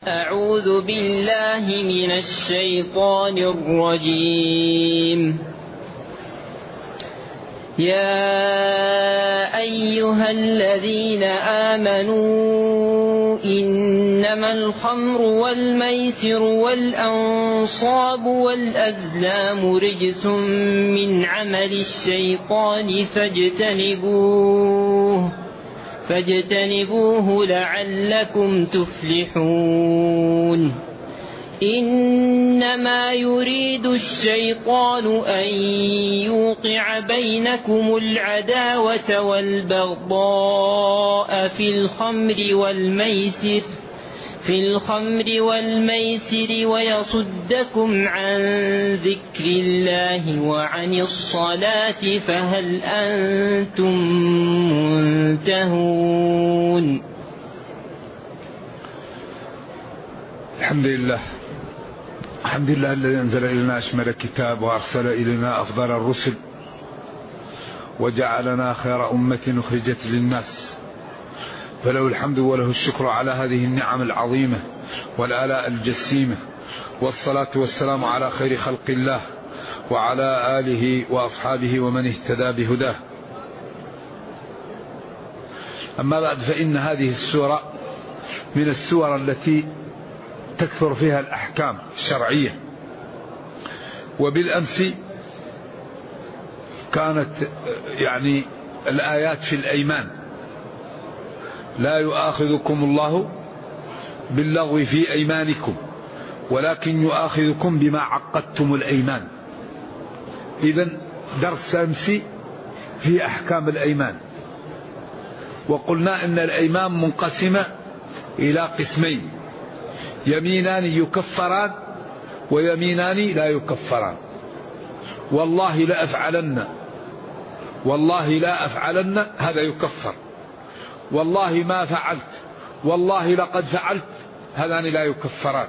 أعوذ بالله من الشيطان الرجيم. يا أيها الذين آمنوا إنما الخمر والميسر والأنصاب والأزلام رجس من عمل الشيطان فاجتنبوه لعلكم تفلحون. إنما يريد الشيطان أن يوقع بينكم العداوة والبغضاء في الخمر والميسر ويصدكم عن ذكر الله وعن الصلاة فهل أنتم منتهون؟ الحمد لله الذي أنزل إلينا أشمل الكتاب وأرسل إلينا أفضل الرسل وجعلنا خير أمة أخرجت للناس، فله الحمد وله الشكر على هذه النعم العظيمة والآلاء الجسيمة، والصلاة والسلام على خير خلق الله وعلى آله وأصحابه ومن اهتدى بهداه. أما بعد، فإن هذه السورة من السور التي تكثر فيها الأحكام الشرعية. وبالأمس كانت الآيات في الأيمان: لا يؤاخذكم الله باللغو في أيمانكم ولكن يؤاخذكم بما عقدتم الأيمان. إذن درس أمس في أحكام الأيمان، وقلنا إن الأيمان منقسمة إلى قسمين: يمينان يكفران ويمينان لا يكفران. والله لا أفعلن، والله لا أفعلن، هذا يكفر. والله ما فعلت، والله لقد فعلت، هذان لا يكفران.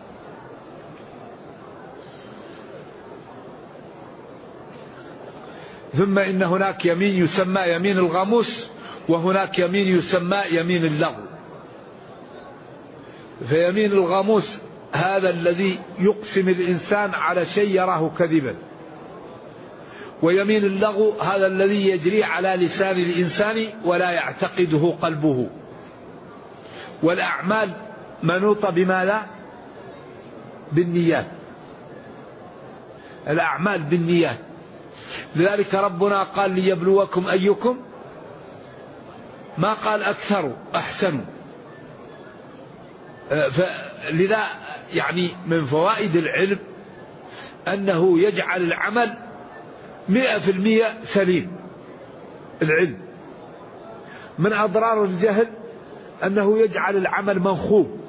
ثم إن هناك يمين يسمى يمين الغموس، وهناك يمين يسمى يمين اللغو. فيمين الغموس هذا الذي يقسم الإنسان على شيء يراه كذبا، ويمين اللغو هذا الذي يجري على لسان الإنسان ولا يعتقده قلبه. والأعمال منوطة بماذا؟ بالنيات. الأعمال بالنيات. لذلك ربنا قال: ليبلوكم أيكم، ما قال أكثر أحسن. فلذا من فوائد العلم أنه يجعل العمل 100% سليم. العلم من أضرار الجهل أنه يجعل العمل منخوب.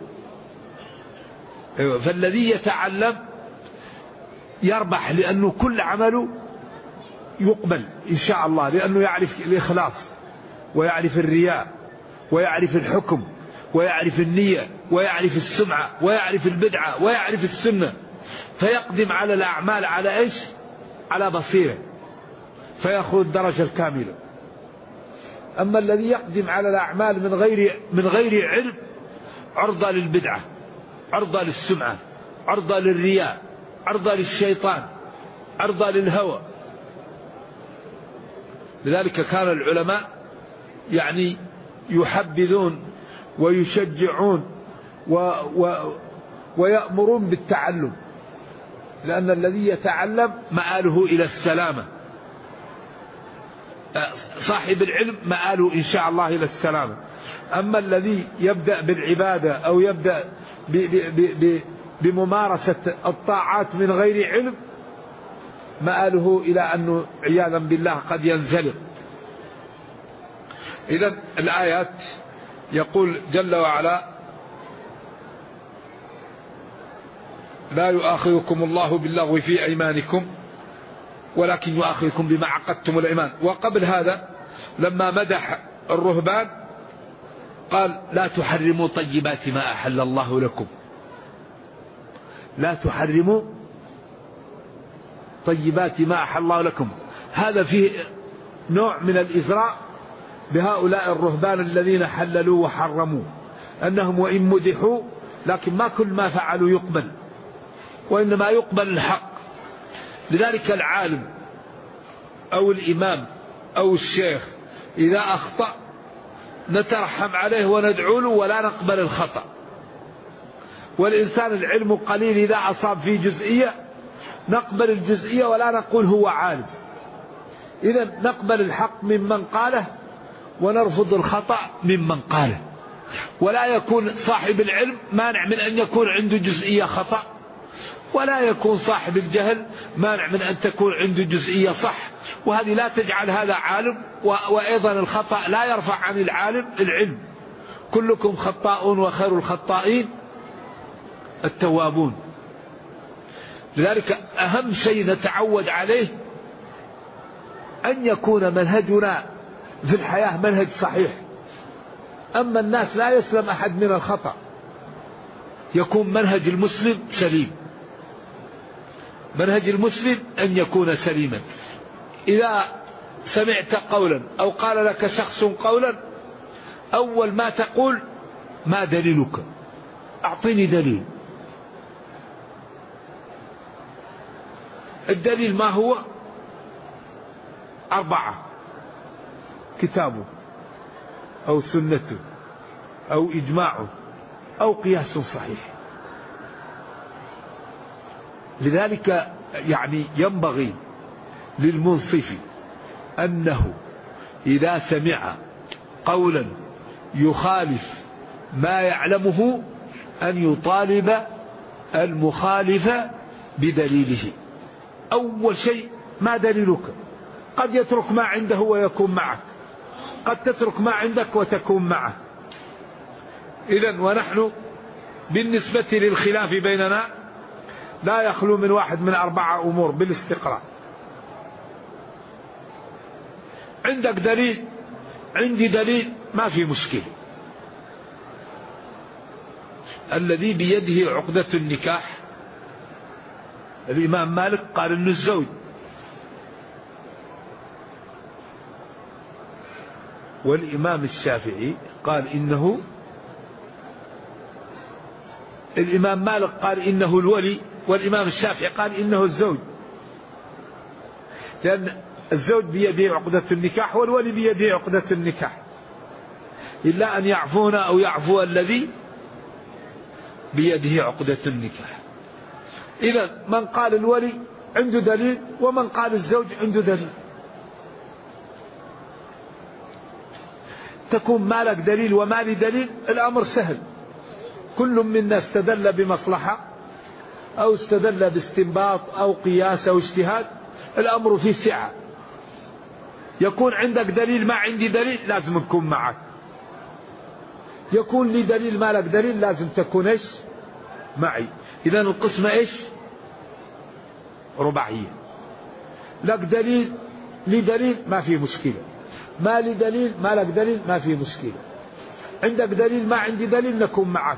فالذي يتعلم يربح، لأنه كل عمله يقبل إن شاء الله، لأنه يعرف الإخلاص ويعرف الرياء ويعرف الحكم ويعرف النية ويعرف السمعة ويعرف البدعة ويعرف السنة، فيقدم على الأعمال على إيش؟ على بصيرة، فيأخذ الدرجة الكاملة. أما الذي يقدم على الأعمال من غير علم، عرضة للبدعة، عرضة للسمعة، عرضة للرياء، عرضة للشيطان، عرضة للهوى. لذلك كان العلماء يحبذون ويشجعون ويأمرون بالتعلم، لأن الذي يتعلم مآله إلى السلامة. صاحب العلم مآله إن شاء الله إلى السلامة. أما الذي يبدأ بالعبادة أو يبدأ بممارسة الطاعات من غير علم، مآله إلى أنه عياذا بالله قد ينزلق. إذن الآيات يقول جل وعلا: لا يؤاخذكم الله باللغو في أيمانكم ولكن يؤاخذكم بما عقدتم الأيمان. وقبل هذا لما مدح الرهبان قال: لا تحرموا طيبات ما أحل الله لكم. لا تحرموا طيبات ما أحل الله لكم. هذا فيه نوع من الإزراء بهؤلاء الرهبان الذين حللوا وحرموا، أنهم وإن مدحوا لكن ما كل ما فعلوا يقبل، وإنما يقبل الحق. لذلك العالم أو الإمام أو الشيخ إذا أخطأ نترحم عليه وندعو له ولا نقبل الخطأ. والإنسان العلم قليل إذا أصاب في جزئية نقبل الجزئية ولا نقول هو عالم. إذا نقبل الحق ممن قاله ونرفض الخطأ ممن قاله. ولا يكون صاحب العلم مانع من أن يكون عنده جزئية خطأ، ولا يكون صاحب الجهل مانع من أن تكون عنده جزئية صح. وهذه لا تجعل هذا عالم. وأيضا الخطأ لا يرفع عن العالم العلم. كلكم خطاؤون وخير الخطائين التوابون. لذلك أهم شيء نتعود عليه أن يكون منهجنا في الحياة منهج صحيح. أما الناس لا يسلم أحد من الخطأ، يكون منهج المسلم سليم. منهج المسلم أن يكون سليما. إذا سمعت قولا أو قال لك شخص قولا، أول ما تقول ما دليلك؟ أعطيني دليل. الدليل ما هو؟ 4: كتابه أو سنته أو إجماعه أو قياس صحيح. لذلك يعني ينبغي للمنصف أنه إذا سمع قولا يخالف ما يعلمه أن يطالب المخالف بدليله. أول شيء ما دليلك؟ قد يترك ما عنده ويكون معك، قد تترك ما عندك وتكون معه. إذن ونحن بالنسبة للخلاف بيننا لا يخلو من واحد من 4 أمور بالاستقراء. عندك دليل، عندي دليل، ما في مشكلة. الذي بيده عقدة النكاح الإمام مالك قال إنه الزوج، والإمام الشافعي قال إنه، الإمام مالك قال إنه الولي، والإمام الشافعي قال إنه الزوج. لأن الزوج بيده عقدة النكاح والولي بيده عقدة النكاح، إلا أن يعفون أو يعفو الذي بيده عقدة النكاح. إذا من قال الولي عنده دليل، ومن قال الزوج عنده دليل. تكون مالك دليل ومالي دليل، الأمر سهل. كل منا استدل بمصلحة أو استدل باستنباط أو قياس أو اجتهاد، الأمر فيه سعة. يكون عندك دليل ما عندي دليل لازم نكون معك. يكون لي دليل ما لك دليل لازم تكون إيش معي. إذن القسمة إيش؟ رباعية. لك دليل لي دليل ما في مشكلة، ما لي دليل ما لك دليل ما في مشكلة. عندك دليل ما عندي دليل نكون معك.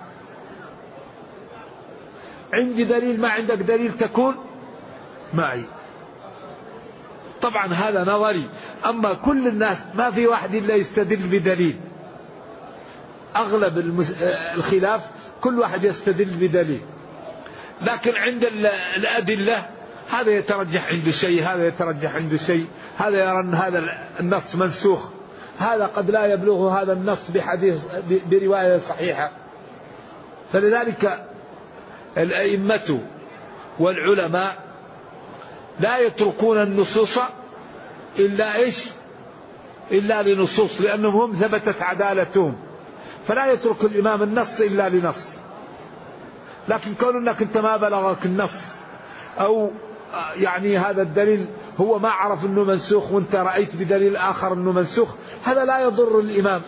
عندي دليل ما عندك دليل تكون معي. طبعا هذا نظري. أما كل الناس ما في واحد إلا يستدل بدليل. أغلب الخلاف كل واحد يستدل بدليل، لكن عند الأدلة هذا يترجح عنده شيء، هذا يترجح عنده شيء، هذا يرى أن هذا النص منسوخ، هذا قد لا يبلغه هذا النص بحديث برواية صحيحة. فلذلك الأئمة والعلماء لا يتركون النصوص إلا إيش؟ إلا لنصوص، لأنهم هم ثبتت عدالتهم، فلا يترك الإمام النص إلا لنص. لكن كون أنك أنت ما بلغك النص، أو يعني هذا الدليل هو ما عرف أنه منسوخ وأنت رأيت بدليل آخر أنه منسوخ، هذا لا يضر الإمام.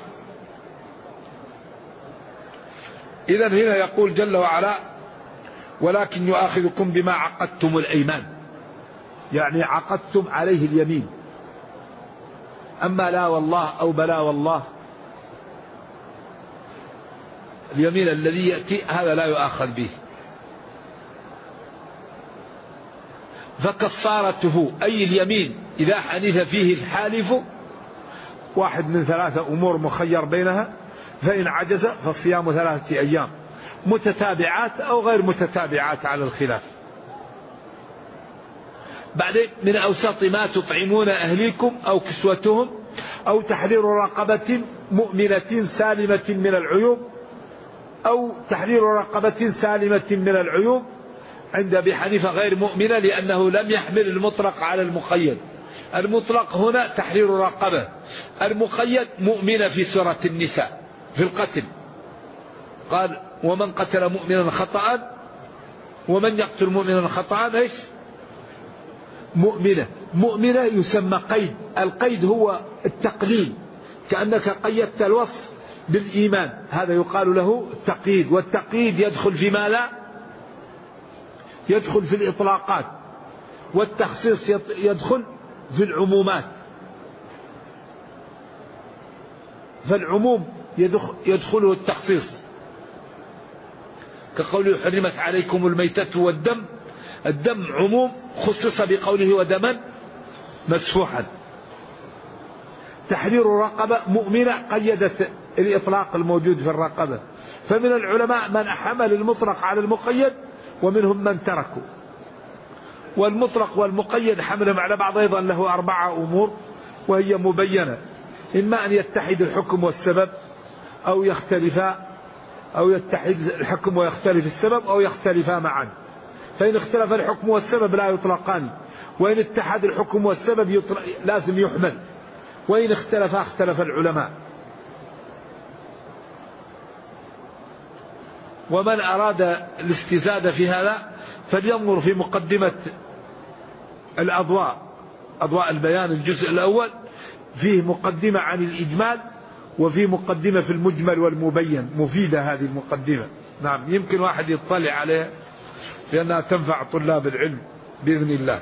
إذن هنا يقول جل وعلا: ولكن يؤاخذكم بما عقدتم الأيمان، يعني عقدتم عليه اليمين. أما لا والله أو بلا والله، اليمين الذي يأتي هذا لا يؤاخذ به. فكفارته أي اليمين إذا حنث فيه الحالف واحد من 3 أمور مخير بينها، فإن عجز فالصيام 3 أيام، متتابعات أو غير متتابعات على الخلاف. بعدين من أوسط ما تطعمون أهليكم أو كسوتهم أو تحرير رقبة مؤمنة سالمة من العيوب، أو تحرير رقبة سالمة من العيوب عند أبي حنيفة غير مؤمنة، لأنه لم يحمل المطلق على المقيد. المطلق هنا تحرير رقبة، المقيد مؤمنة في سورة النساء في القتل، قال ومن قتل مؤمنا خطأ، ومن يقتل مؤمنا خطأ ايش؟ مؤمنة يسمى قيد. القيد هو التقليل، كأنك قيدت الوصف بالإيمان، هذا يقال له التقييد. والتقييد يدخل في ما لا يدخل في الإطلاقات، والتخصيص يدخل في العمومات. فالعموم يدخله التخصيص، كقوله حرمت عليكم الميتة والدم. الدم عموم خصص بقوله ودما مسفوحا. تحرير رقبة مؤمنة قيدت الإطلاق الموجود في الرقبة. فمن العلماء من حمل المطلق على المقيد، ومنهم من تركوا. والمطلق والمقيد حملهم على بعض أيضا له 4 أمور، وهي مبينة: إما أن يتحد الحكم والسبب، أو يختلفا، أو يتحد الحكم ويختلف السبب، أو يختلفا معا. فإن اختلف الحكم والسبب لا يطلقان، وإن اتحد الحكم والسبب لازم يحمل، وإن اختلفا اختلف العلماء. ومن أراد الاستزادة في هذا فلينظر في مقدمة أضواء البيان الجزء الأول، فيه مقدمة عن الإجمال، وفيه مقدمة في المجمل والمبين. مفيدة هذه المقدمة، نعم، يمكن واحد يطلع عليها لأنها تنفع طلاب العلم بإذن الله.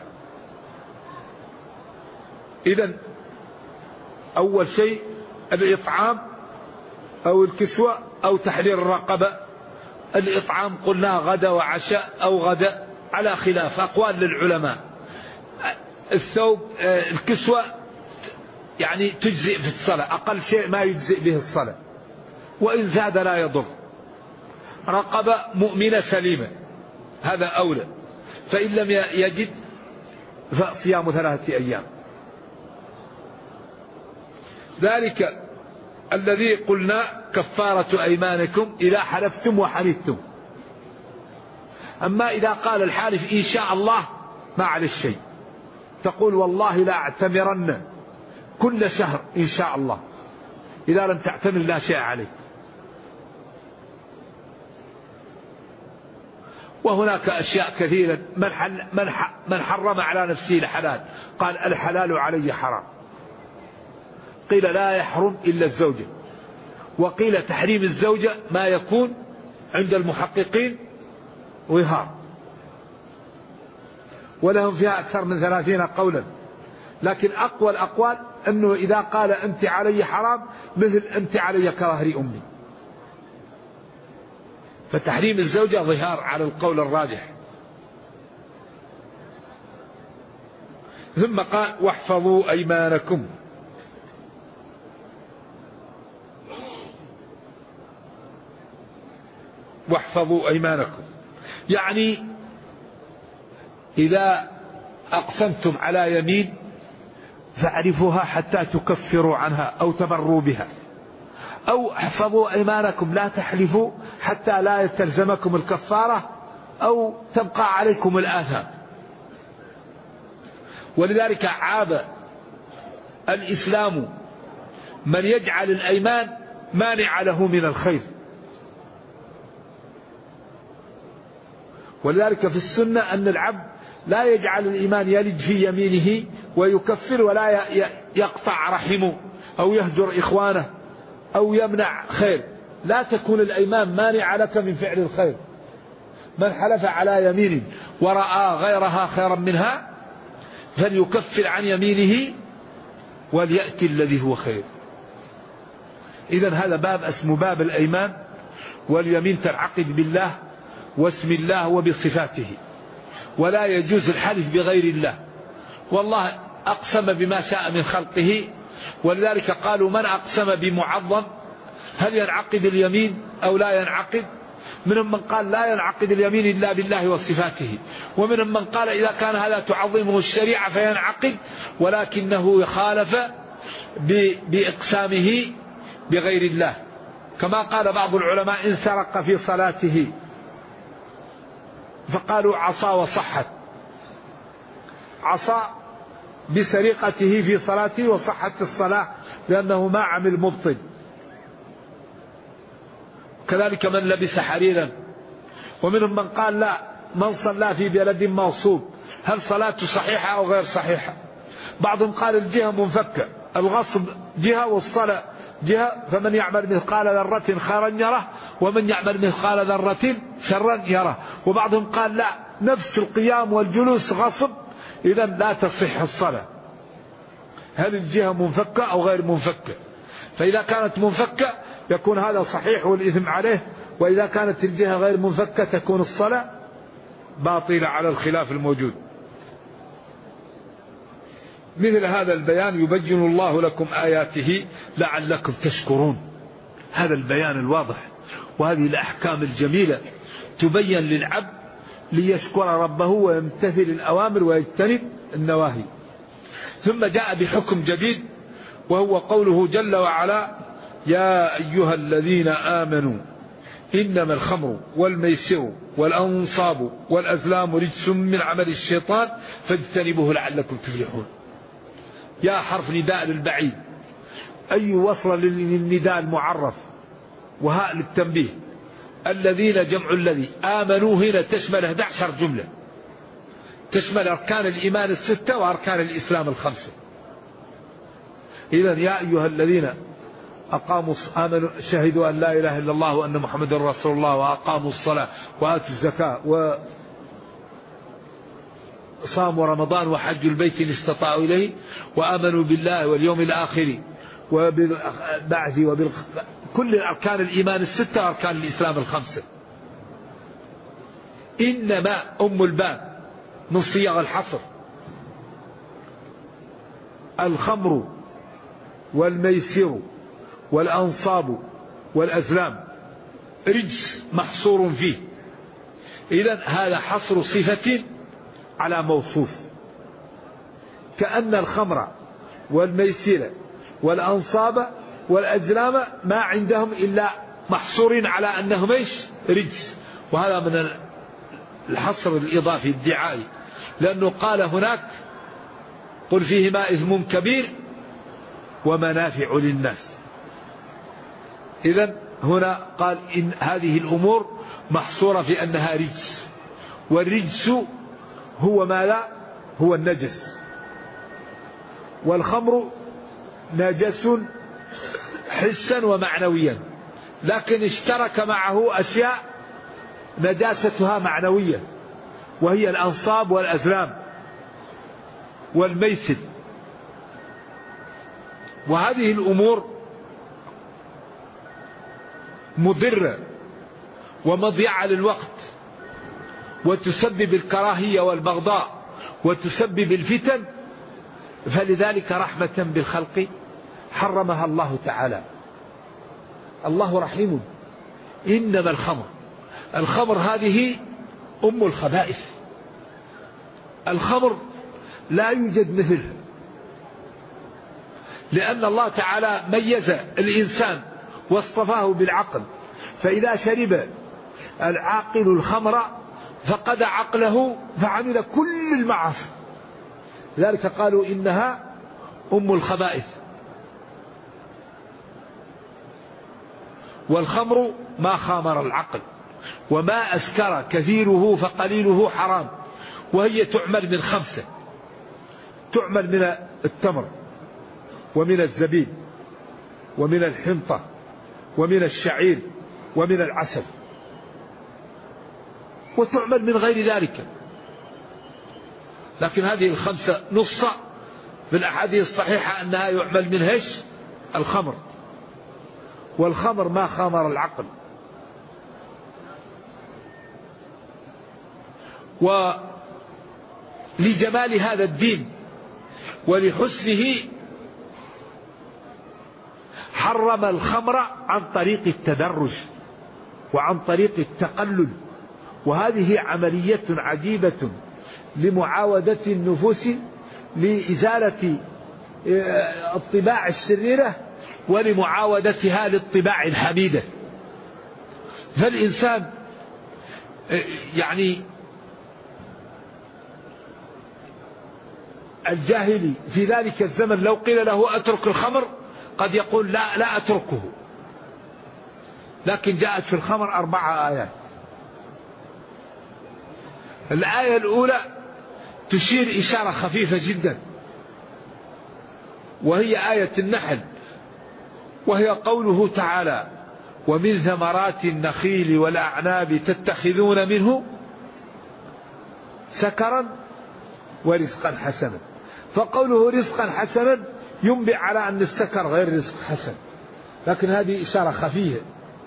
إذن أول شيء الإطعام أو الكسوة أو تحرير الرقبة. الإطعام قلنا غدا وعشاء أو غدا، على خلاف أقوال للعلماء. الثوب الكسوة يعني تجزئ في الصلاة، أقل شيء ما يجزئ به الصلاة، وإن زاد لا يضر. رقبة مؤمنة سليمة، هذا أولى. فإن لم يجد فصيام 3 أيام. ذلك الذي قلنا كفارة أيمانكم إذا حلفتم وحلفتم. أما إذا قال الحالف إن شاء الله ما عليه شيء، تقول والله لا أعتمرن كل شهر إن شاء الله، إذا لم تعتمر لا شيء عليك. وهناك أشياء كثيرة. من حرم على نفسه الحلال قال الحلال علي حرام، قيل لا يحرم إلا الزوجة، وقيل تحريم الزوجة ما يكون عند المحققين ظهار، ولهم فيها أكثر من 30 قولا. لكن أقوى الأقوال أنه إذا قال أنت علي حرام مثل أنت علي كظهر أمي. فتحريم الزوجة ظهار على القول الراجح. ثم قال واحفظوا أيمانكم. واحفظوا أيمانكم يعني إذا أقسمتم على يمين فاعرفوها حتى تكفروا عنها أو تبروا بها، أو احفظوا أيمانكم لا تحلفوا حتى لا يتلزمكم الكفارة أو تبقى عليكم الآثام. ولذلك عاب الإسلام من يجعل الأيمان مانع له من الخير. ولذلك في السنة أن العبد لا يجعل الإيمان يلج في يمينه ويكفر، ولا يقطع رحمه أو يهجر إخوانه أو يمنع خير. لا تكون الأيمان مانع لك من فعل الخير. من حلف على يمين ورأى غيرها خيرا منها فليكفر عن يمينه وليأتي الذي هو خير. إذن هذا باب اسمه باب الأيمان، واليمين تنعقد بالله واسم الله وبصفاته، ولا يجوز الحلف بغير الله. والله أقسم بما شاء من خلقه، ولذلك قالوا من أقسم بمعظم هل ينعقد اليمين أو لا ينعقد؟ منهم من قال لا ينعقد اليمين إلا بالله وصفاته، ومنهم من قال إذا كان هذا تعظمه الشريعة فينعقد، ولكنه يخالف بإقسامه بغير الله، كما قال بعض العلماء إن سرق في صلاته فقالوا عصى وصحت، عصى بسرقته في صلاته وصحت الصلاة لأنه ما عمل مبطل. كذلك من لبس حريرا. ومنهم من قال لا، من صلى في بلد موصوب هل صلاته صحيحة أو غير صحيحة؟ بعضهم قال الجهة منفكة، الغصب جهة والصلاة جهة، فمن يعمل مثقال ذرة خيرا يره ومن يعمل مثقال ذرة شرا يره. وبعضهم قال لا، نفس القيام والجلوس غصب، إذا لا تصح الصلاة. هل الجهة منفكة أو غير منفكة؟ فإذا كانت منفكة يكون هذا صحيح والإثم عليه، وإذا كانت الجهة غير منفكة تكون الصلاة باطلة على الخلاف الموجود. مثل هذا البيان يبين الله لكم آياته لعلكم تشكرون. هذا البيان الواضح وهذه الأحكام الجميلة تبين للعبد ليشكر ربه ويمتثل الأوامر ويجتنب النواهي. ثم جاء بحكم جديد وهو قوله جل وعلا يا أيها الذين آمنوا إنما الخمر والميسر والأنصاب والأزلام رجس من عمل الشيطان فاجتنبوه لعلكم تفلحون. يا حرف نداء للبعيد، أي وصل للنداء المعرف، وهاء للتنبيه. الذين جمع الذي، آمنوا هنا تشمل 11 جملة، تشمل أركان الإيمان 6 وأركان الإسلام 5. إذن يا أيها الذين آمنوا شهدوا أن لا إله إلا الله وأن محمد رسول الله وأقاموا الصلاة وآتوا الزكاة وصاموا رمضان وحجوا البيت إن استطاعوا إليه وآمنوا بالله واليوم الآخر وبالبعث كل أركان الإيمان 6 وأركان الإسلام 5. إنما أم الباب من صيغ الحصر. الخمر والميسر والأنصاب والأزلام رجس محصور فيه. إذن هذا حصر صفة على موصوف، كأن الخمر والميسر والأنصاب والأزلام ما عندهم إلا محصورين على أنهم إيش؟ رجس. وهذا من الحصر الإضافي الدعائي، لأنه قال هناك قل فيهما إثم كبير ومنافع للناس. إذن هنا قال إن هذه الأمور محصورة في أنها رجس، والرجس هو ما لا هو النجس، والخمر نجس حسا ومعنويا، لكن اشترك معه أشياء نجاستها معنوية وهي الأنصاب والأزلام والميسر. وهذه الأمور مضرة ومضيعة للوقت، وتسبب الكراهية والبغضاء وتسبب الفتن، فلذلك رحمة بالخلق حرمها الله تعالى. الله رحيم. إنما الخمر هذه أم الخبائث. الخمر لا يوجد مثلها، لأن الله تعالى ميز الإنسان واصطفاه بالعقل، فإذا شرب العاقل الخمر فقد عقله فعمل كل المعاصي، لذلك قالوا إنها أم الخبائث. والخمر ما خامر العقل، وما أسكر كثيره فقليله حرام. وهي تعمل من 5، تعمل من التمر ومن الزبيب ومن الحنطة ومن الشعير ومن العسل، وتعمل من غير ذلك. لكن هذه 5 نص في الأحاديث الصحيحة أنها يعمل منها الخمر. والخمر ما خامر العقل. ولجمال هذا الدين ولحسنه حرم الخمر عن طريق التدرج، وعن طريق التقلل. وهذه عملية عجيبة لمعاودة النفوس لإزالة الطباع الشريرة ولمعاودتها للطباع الحميدة. فالإنسان يعني الجاهلي في ذلك الزمن لو قيل له أترك الخمر قد يقول لا أتركه، لكن جاءت في الخمر 4 آيات. الآية الأولى تشير إشارة خفيفة جدا، وهي آية النحل، وهي قوله تعالى: ومن ثمرات النخيل والأعناب تتخذون منه سكرا ورزقا حسنا. فقوله رزقا حسنا ينبئ على أن السكر غير رزق حسن، لكن هذه إشارة خفية.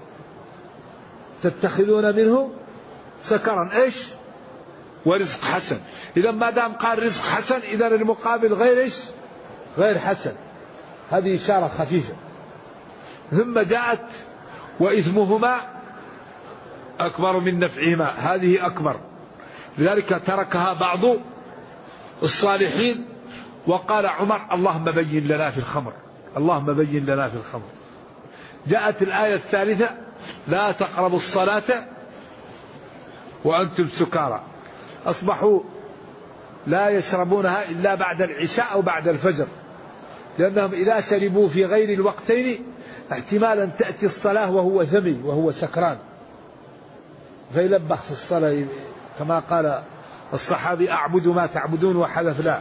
تتخذون منه سكرا إيش؟ ورزق حسن. إذا ما دام قال رزق حسن إذا المقابل غير إيش؟ غير حسن. هذه إشارة خفيفة. ثم جاءت: وإثمهما أكبر من نفعهما. هذه أكبر، لذلك تركها بعض الصالحين وقال عمر: اللهم بين لنا في الخمر، اللهم بين لنا في الخمر. جاءت الآية الثالثة: لا تقربوا الصلاة وأنتم سكارى. أصبحوا لا يشربونها إلا بعد العشاء أو بعد الفجر، لأنهم إذا شربوا في غير الوقتين احتمالا تأتي الصلاة وهو ثمي وهو سكران فيلبخ في الصلاة، كما قال الصحابي: أعبد ما تعبدون وحذف لا.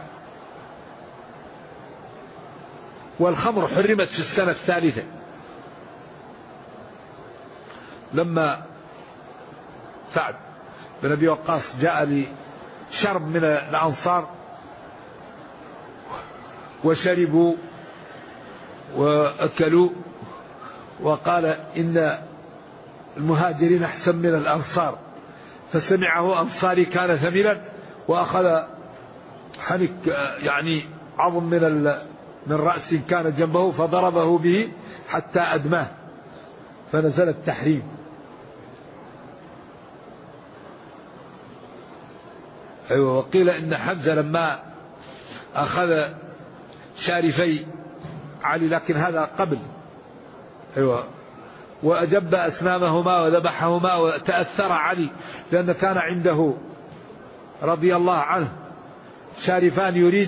والخمر حرمت في السنة الثالثة لما سعد بن أبي وقاص جاء لشرب من الأنصار وشربوا وأكلوا، وقال: إن المهاجرين أحسن من الأنصار. فسمعه أنصاري كان ثملا وأخذ حنك يعني عظم من رأس كان جنبه فضربه به حتى أدماه، فنزل التحريم. أيوة. وقيل إن حمزة لما أخذ شارفي علي، لكن هذا قبل، أيوة، وأجب أسنامهما وذبحهما، وتأثر علي لأن كان عنده رضي الله عنه شارفان يريد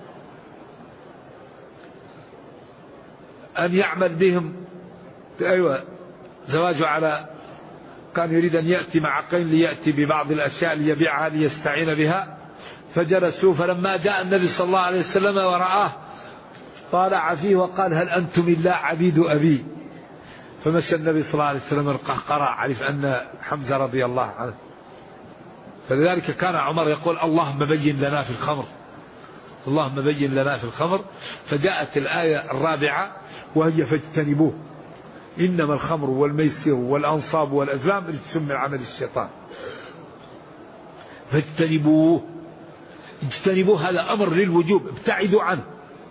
أن يعمل بهم، أيوة، زواجه على، كان يريد أن يأتي مع قين ليأتي ببعض الأشياء ليبيعها ليستعين بها. فجلسوا، فلما جاء النبي صلى الله عليه وسلم ورآه طالع فيه وقال: هل أنتم إلا عبيد أبي؟ فمشى النبي صلى الله عليه وسلم القهقرة، عرف أن حمزة رضي الله عنه. فلذلك كان عمر يقول: اللهم بين لنا في الخمر، اللهم بين لنا في الخمر. فجاءت الآية الرابعة وهي: فاجتنبوه إنما الخمر والميسر والأنصاب والأزلام رجس من عمل الشيطان. فاجتنبوه، اجتنبوه هذا أمر للوجوب، ابتعدوا عنه.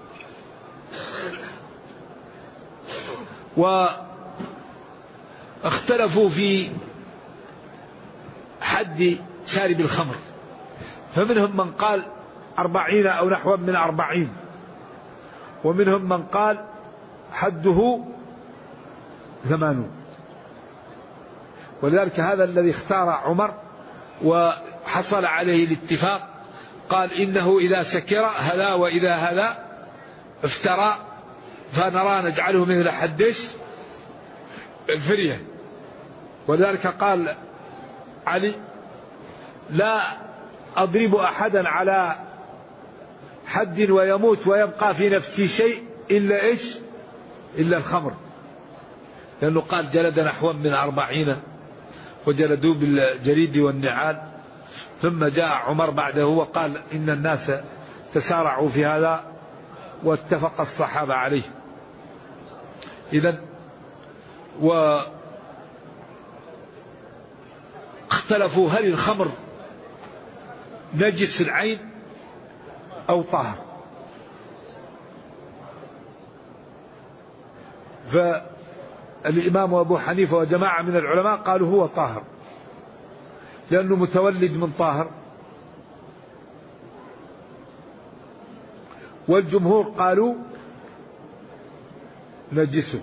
واختلفوا في حد شارب الخمر، فمنهم من قال 40 أو نحو من 40، ومنهم من قال حده 80. ولذلك هذا الذي اختار عمر وحصل عليه الاتفاق، قال: إنه إذا سكر هذا وإذا هذا افترى، فنرى نجعله مثل حدش الفرية. ولذلك قال علي: لا أضرب أحدا على حد ويموت ويبقى في نفسي شيء إلا إيش؟ إلا الخمر، لأنه قال: جلد نحو من 40 وجلدوا بالجريد والنعال. ثم جاء عمر بعده وقال: إن الناس تسارعوا في هذا واتفق الصحابة عليه. إذن واختلفوا هل الخمر نجس العين أو طاهر. الإمام أبو حنيفة وجماعة من العلماء قالوا هو طاهر لأنه متولد من طاهر، والجمهور قالوا نجسه،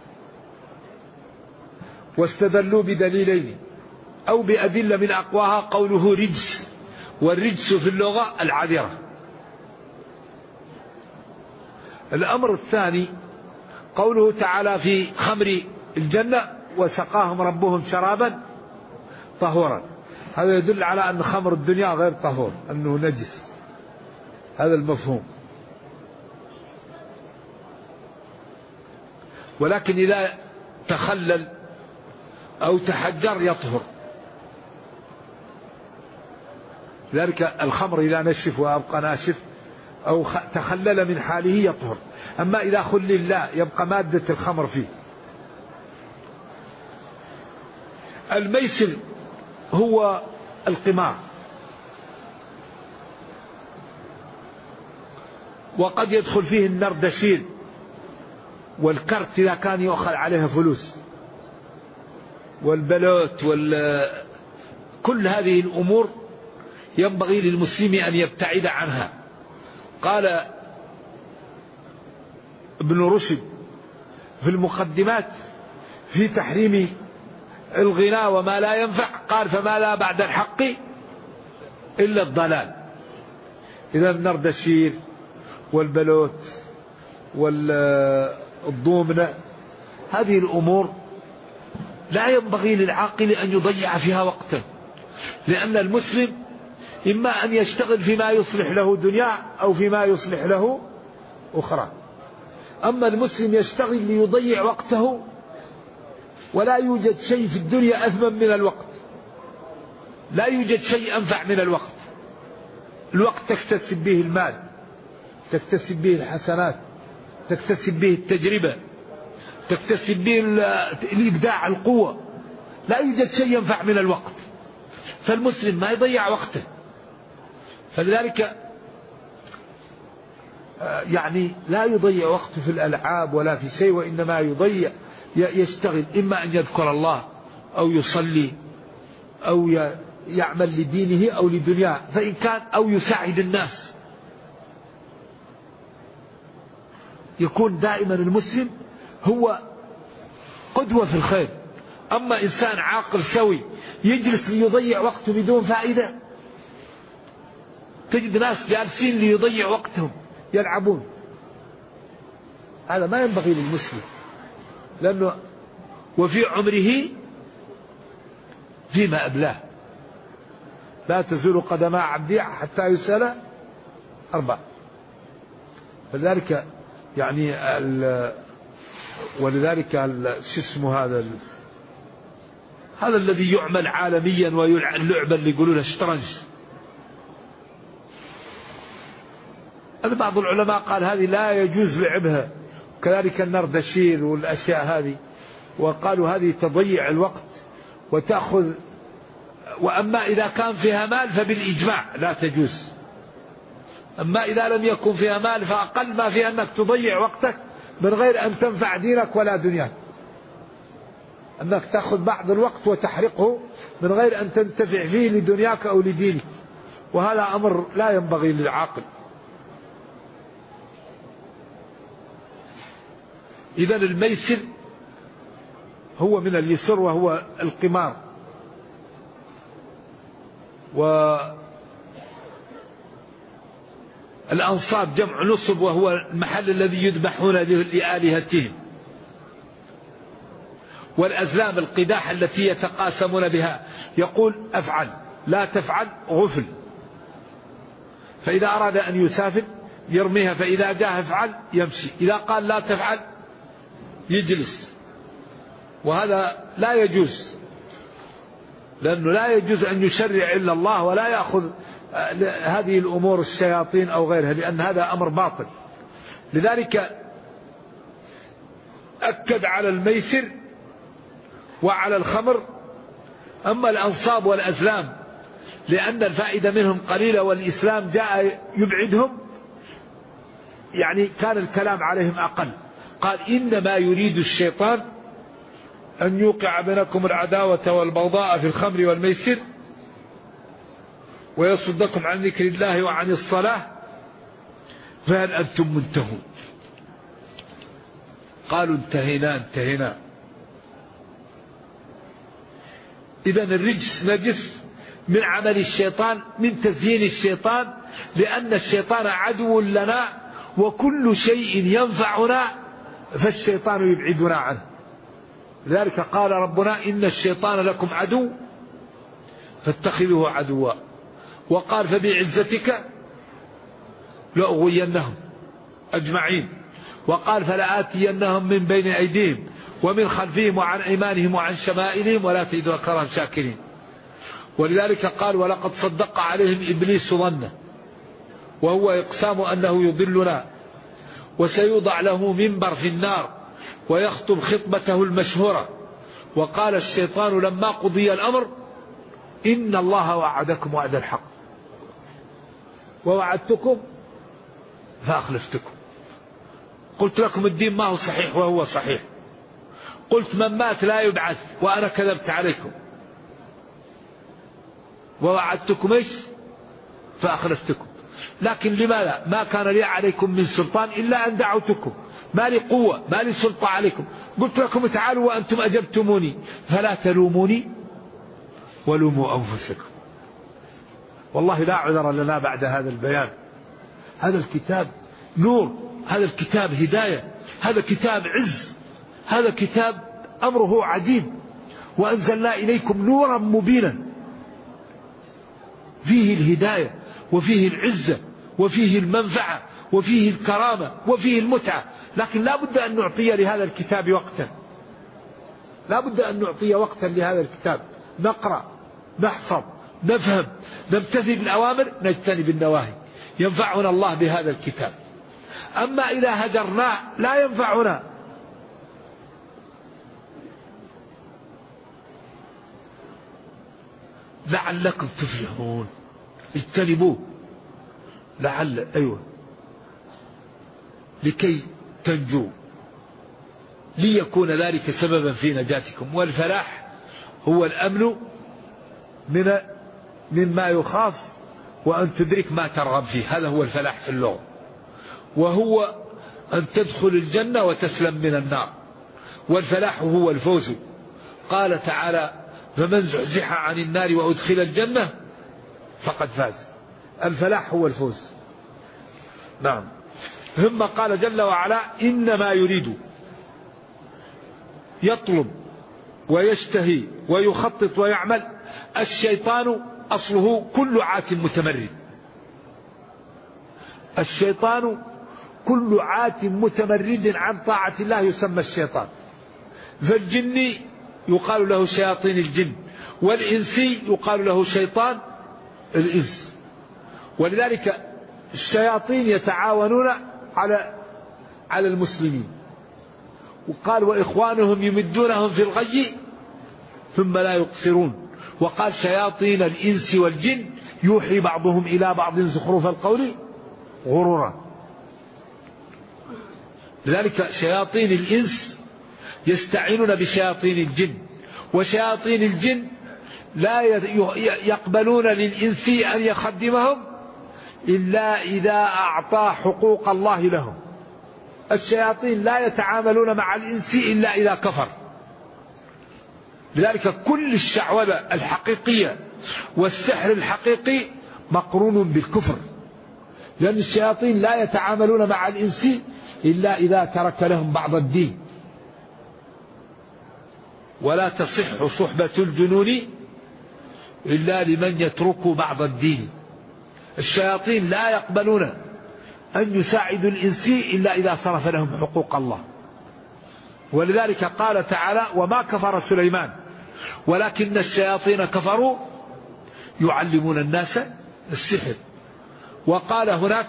واستدلوا بدليلين أو بأدلة من أقواها قوله رجس، والرجس في اللغة العذرة. الأمر الثاني قوله تعالى في خمر الجنة وسقاهم ربهم شرابا طهورا، هذا يدل على أن خمر الدنيا غير طهور، أنه نجس، هذا المفهوم. ولكن إذا تخلل أو تحجر يطهر، لذلك الخمر إذا نشف وأبقى ناشف أو تخلل من حاله يطهر، أما إذا خلل لا يبقى مادة الخمر فيه. الميسر هو القمار، وقد يدخل فيه النردشير والكرت إذا كان يؤخذ عليها فلوس، والبلوت كل هذه الأمور ينبغي للمسلم أن يبتعد عنها. قال ابن رشد في المقدمات في تحريم الغنى وما لا ينفع، قال فما لا بعد الحق إلا الضلال. إذا النردشير والبلوت والضومنة هذه الأمور لا ينبغي للعاقل أن يضيع فيها وقته، لأن المسلم إما أن يشتغل فيما يصلح له دنيا أو فيما يصلح له أخرى. أما المسلم يشتغل ليضيع وقته، ولا يوجد شيء في الدنيا أثمن من الوقت، لا يوجد شيء أنفع من الوقت. الوقت تكتسب به المال، تكتسب به الحسنات، تكتسب به التجربة، تكتسب به الإبداع، القوة، لا يوجد شيء ينفع من الوقت. فالمسلم ما يضيع وقته، فلذلك يعني لا يضيع وقته في الألعاب ولا في شيء، وإنما يشتغل إما أن يذكر الله أو يصلي أو يعمل لدينه أو لدنياه، فإن كان أو يساعد الناس. يكون دائما المسلم هو قدوة في الخير. أما إنسان عاقل سوي يجلس ليضيع وقته بدون فائدة، تجد ناس جالسين ليضيع وقتهم يلعبون، هذا ما ينبغي للمسلم، لأنه وفي عمره فيما أبلاه لا تزول قدما عبد حتى يسأل 4. فلذلك يعني ولذلك شو اسمه هذا الذي يعمل عالميا واللعبة اللي يقولون الشطرنج، بعض العلماء قال هذه لا يجوز لعبها، كذلك النردشير والأشياء هذه، وقالوا هذه تضيع الوقت وتأخذ. وأما إذا كان فيها مال فبالإجماع لا تجوز، أما إذا لم يكن فيها مال فأقل ما فيها أنك تضيع وقتك من غير أن تنفع دينك ولا دنياك، أنك تأخذ بعض الوقت وتحرقه من غير أن تنتفع فيه لدنياك أو لدينك، وهذا أمر لا ينبغي للعاقل. إذن الميسر هو من اليسر وهو القمار. والأنصاب جمع نصب، وهو المحل الذي يذبحون لآلهتهم. والأزلام القداح التي يتقاسمون بها، يقول أفعل لا تفعل غفل، فإذا أراد أن يسافر يرميها، فإذا جاء افعل يمشي، إذا قال لا تفعل يجلس. وهذا لا يجوز، لأنه لا يجوز أن يشرع إلا الله، ولا يأخذ هذه الأمور الشياطين أو غيرها، لأن هذا أمر باطل. لذلك أكد على الميسر وعلى الخمر. أما الأنصاب والأزلام لأن الفائدة منهم قليلة والإسلام جاء يبعدهم، يعني كان الكلام عليهم أقل. قال إنما يريد الشيطان أن يوقع بينكم العداوة والبغضاء في الخمر والميسر ويصدكم عن ذكر الله وعن الصلاة فهل أنتم منتهون؟ قالوا انتهينا. إذن الرجس نجس من عمل الشيطان، من تزيين الشيطان، لأن الشيطان عدو لنا، وكل شيء ينفعنا فالشيطان يبعدنا عنه. لذلك قال ربنا إن الشيطان لكم عدو فاتخذوه عدوا، وقال فبعزتك لأغوينهم أجمعين، وقال فلآتينهم من بين أيديهم ومن خلفهم وعن أيمانهم وعن شمائلهم ولا تجد أكثرهم شاكرين. ولذلك قال ولقد صدق عليهم إبليس ظنه وهو إقسام أنه يضلنا، وسيوضع له منبر في النار ويخطب خطبته المشهورة. وقال الشيطان لما قضي الأمر إن الله وعدكم وعد الحق ووعدتكم فأخلفتكم، قلت لكم الدين ما هو صحيح وهو صحيح، قلت من مات لا يبعث وأنا كذبت عليكم، ووعدتكم إيش فأخلفتكم. لكن لماذا؟ ما كان لي عليكم من سلطان إلا أن دعوتكم، ما لي قوة ما لي سلطة عليكم، قلت لكم تعالوا وأنتم أجبتموني، فلا تلوموني ولوموا أنفسكم. والله لا عذر لنا بعد هذا البيان. هذا الكتاب نور، هذا الكتاب هداية، هذا كتاب عز، هذا كتاب أمره عجيب، وأنزلنا إليكم نورا مبينا فيه الهداية وفيه العزة وفيه المنفعة وفيه الكرامة وفيه المتعة. لكن لا بد أن نعطي لهذا الكتاب وقتا، لا بد أن نعطي وقتا لهذا الكتاب، نقرأ نحفظ نفهم نمتثل بالأوامر نجتنب النواهي، ينفعنا الله بهذا الكتاب. أما إذا هجرناه لا ينفعنا. لعلكم تفلحون، اجتنبوه لكي تنجوا، ليكون ذلك سببا في نجاتكم. والفلاح هو الأمن مما يخاف وأن تدرك ما ترغب فيه، هذا هو الفلاح في اللغة، وهو أن تدخل الجنة وتسلم من النار، والفلاح هو الفوز. قال تعالى فمن زحزح عن النار وأدخل الجنة فقد فاز. الفلاح هو الفوز. نعم. ثم قال جل وعلا إنما يريد، يطلب ويشتهي ويخطط ويعمل. الشيطان أصله كل عات متمرد، الشيطان كل عات متمرد عن طاعة الله يسمى الشيطان. فالجن يقال له شياطين الجن، والإنسي يقال له شيطان الإنس. ولذلك الشياطين يتعاونون على المسلمين، وقال وإخوانهم يمدونهم في الغي ثم لا يقصرون. وقال شياطين الإنس والجن يوحي بعضهم إلى بعض زخرف القول غرورا. لذلك شياطين الإنس يستعينون بشياطين الجن، وشياطين الجن لا يقبلون للإنس أن يخدمهم إلا إذا أعطى حقوق الله لهم. الشياطين لا يتعاملون مع الإنس إلا إذا كفر. لذلك كل الشعوذة الحقيقية والسحر الحقيقي مقرون بالكفر، لأن الشياطين لا يتعاملون مع الإنس إلا إذا ترك لهم بعض الدين. ولا تصح صحبة الجنون إلا لمن يترك بعض الدين. الشياطين لا يقبلون أن يساعدوا الإنس إلا إذا صرف لهم حقوق الله. ولذلك قال تعالى وما كفر سليمان ولكن الشياطين كفروا يعلمون الناس السحر. وقال هناك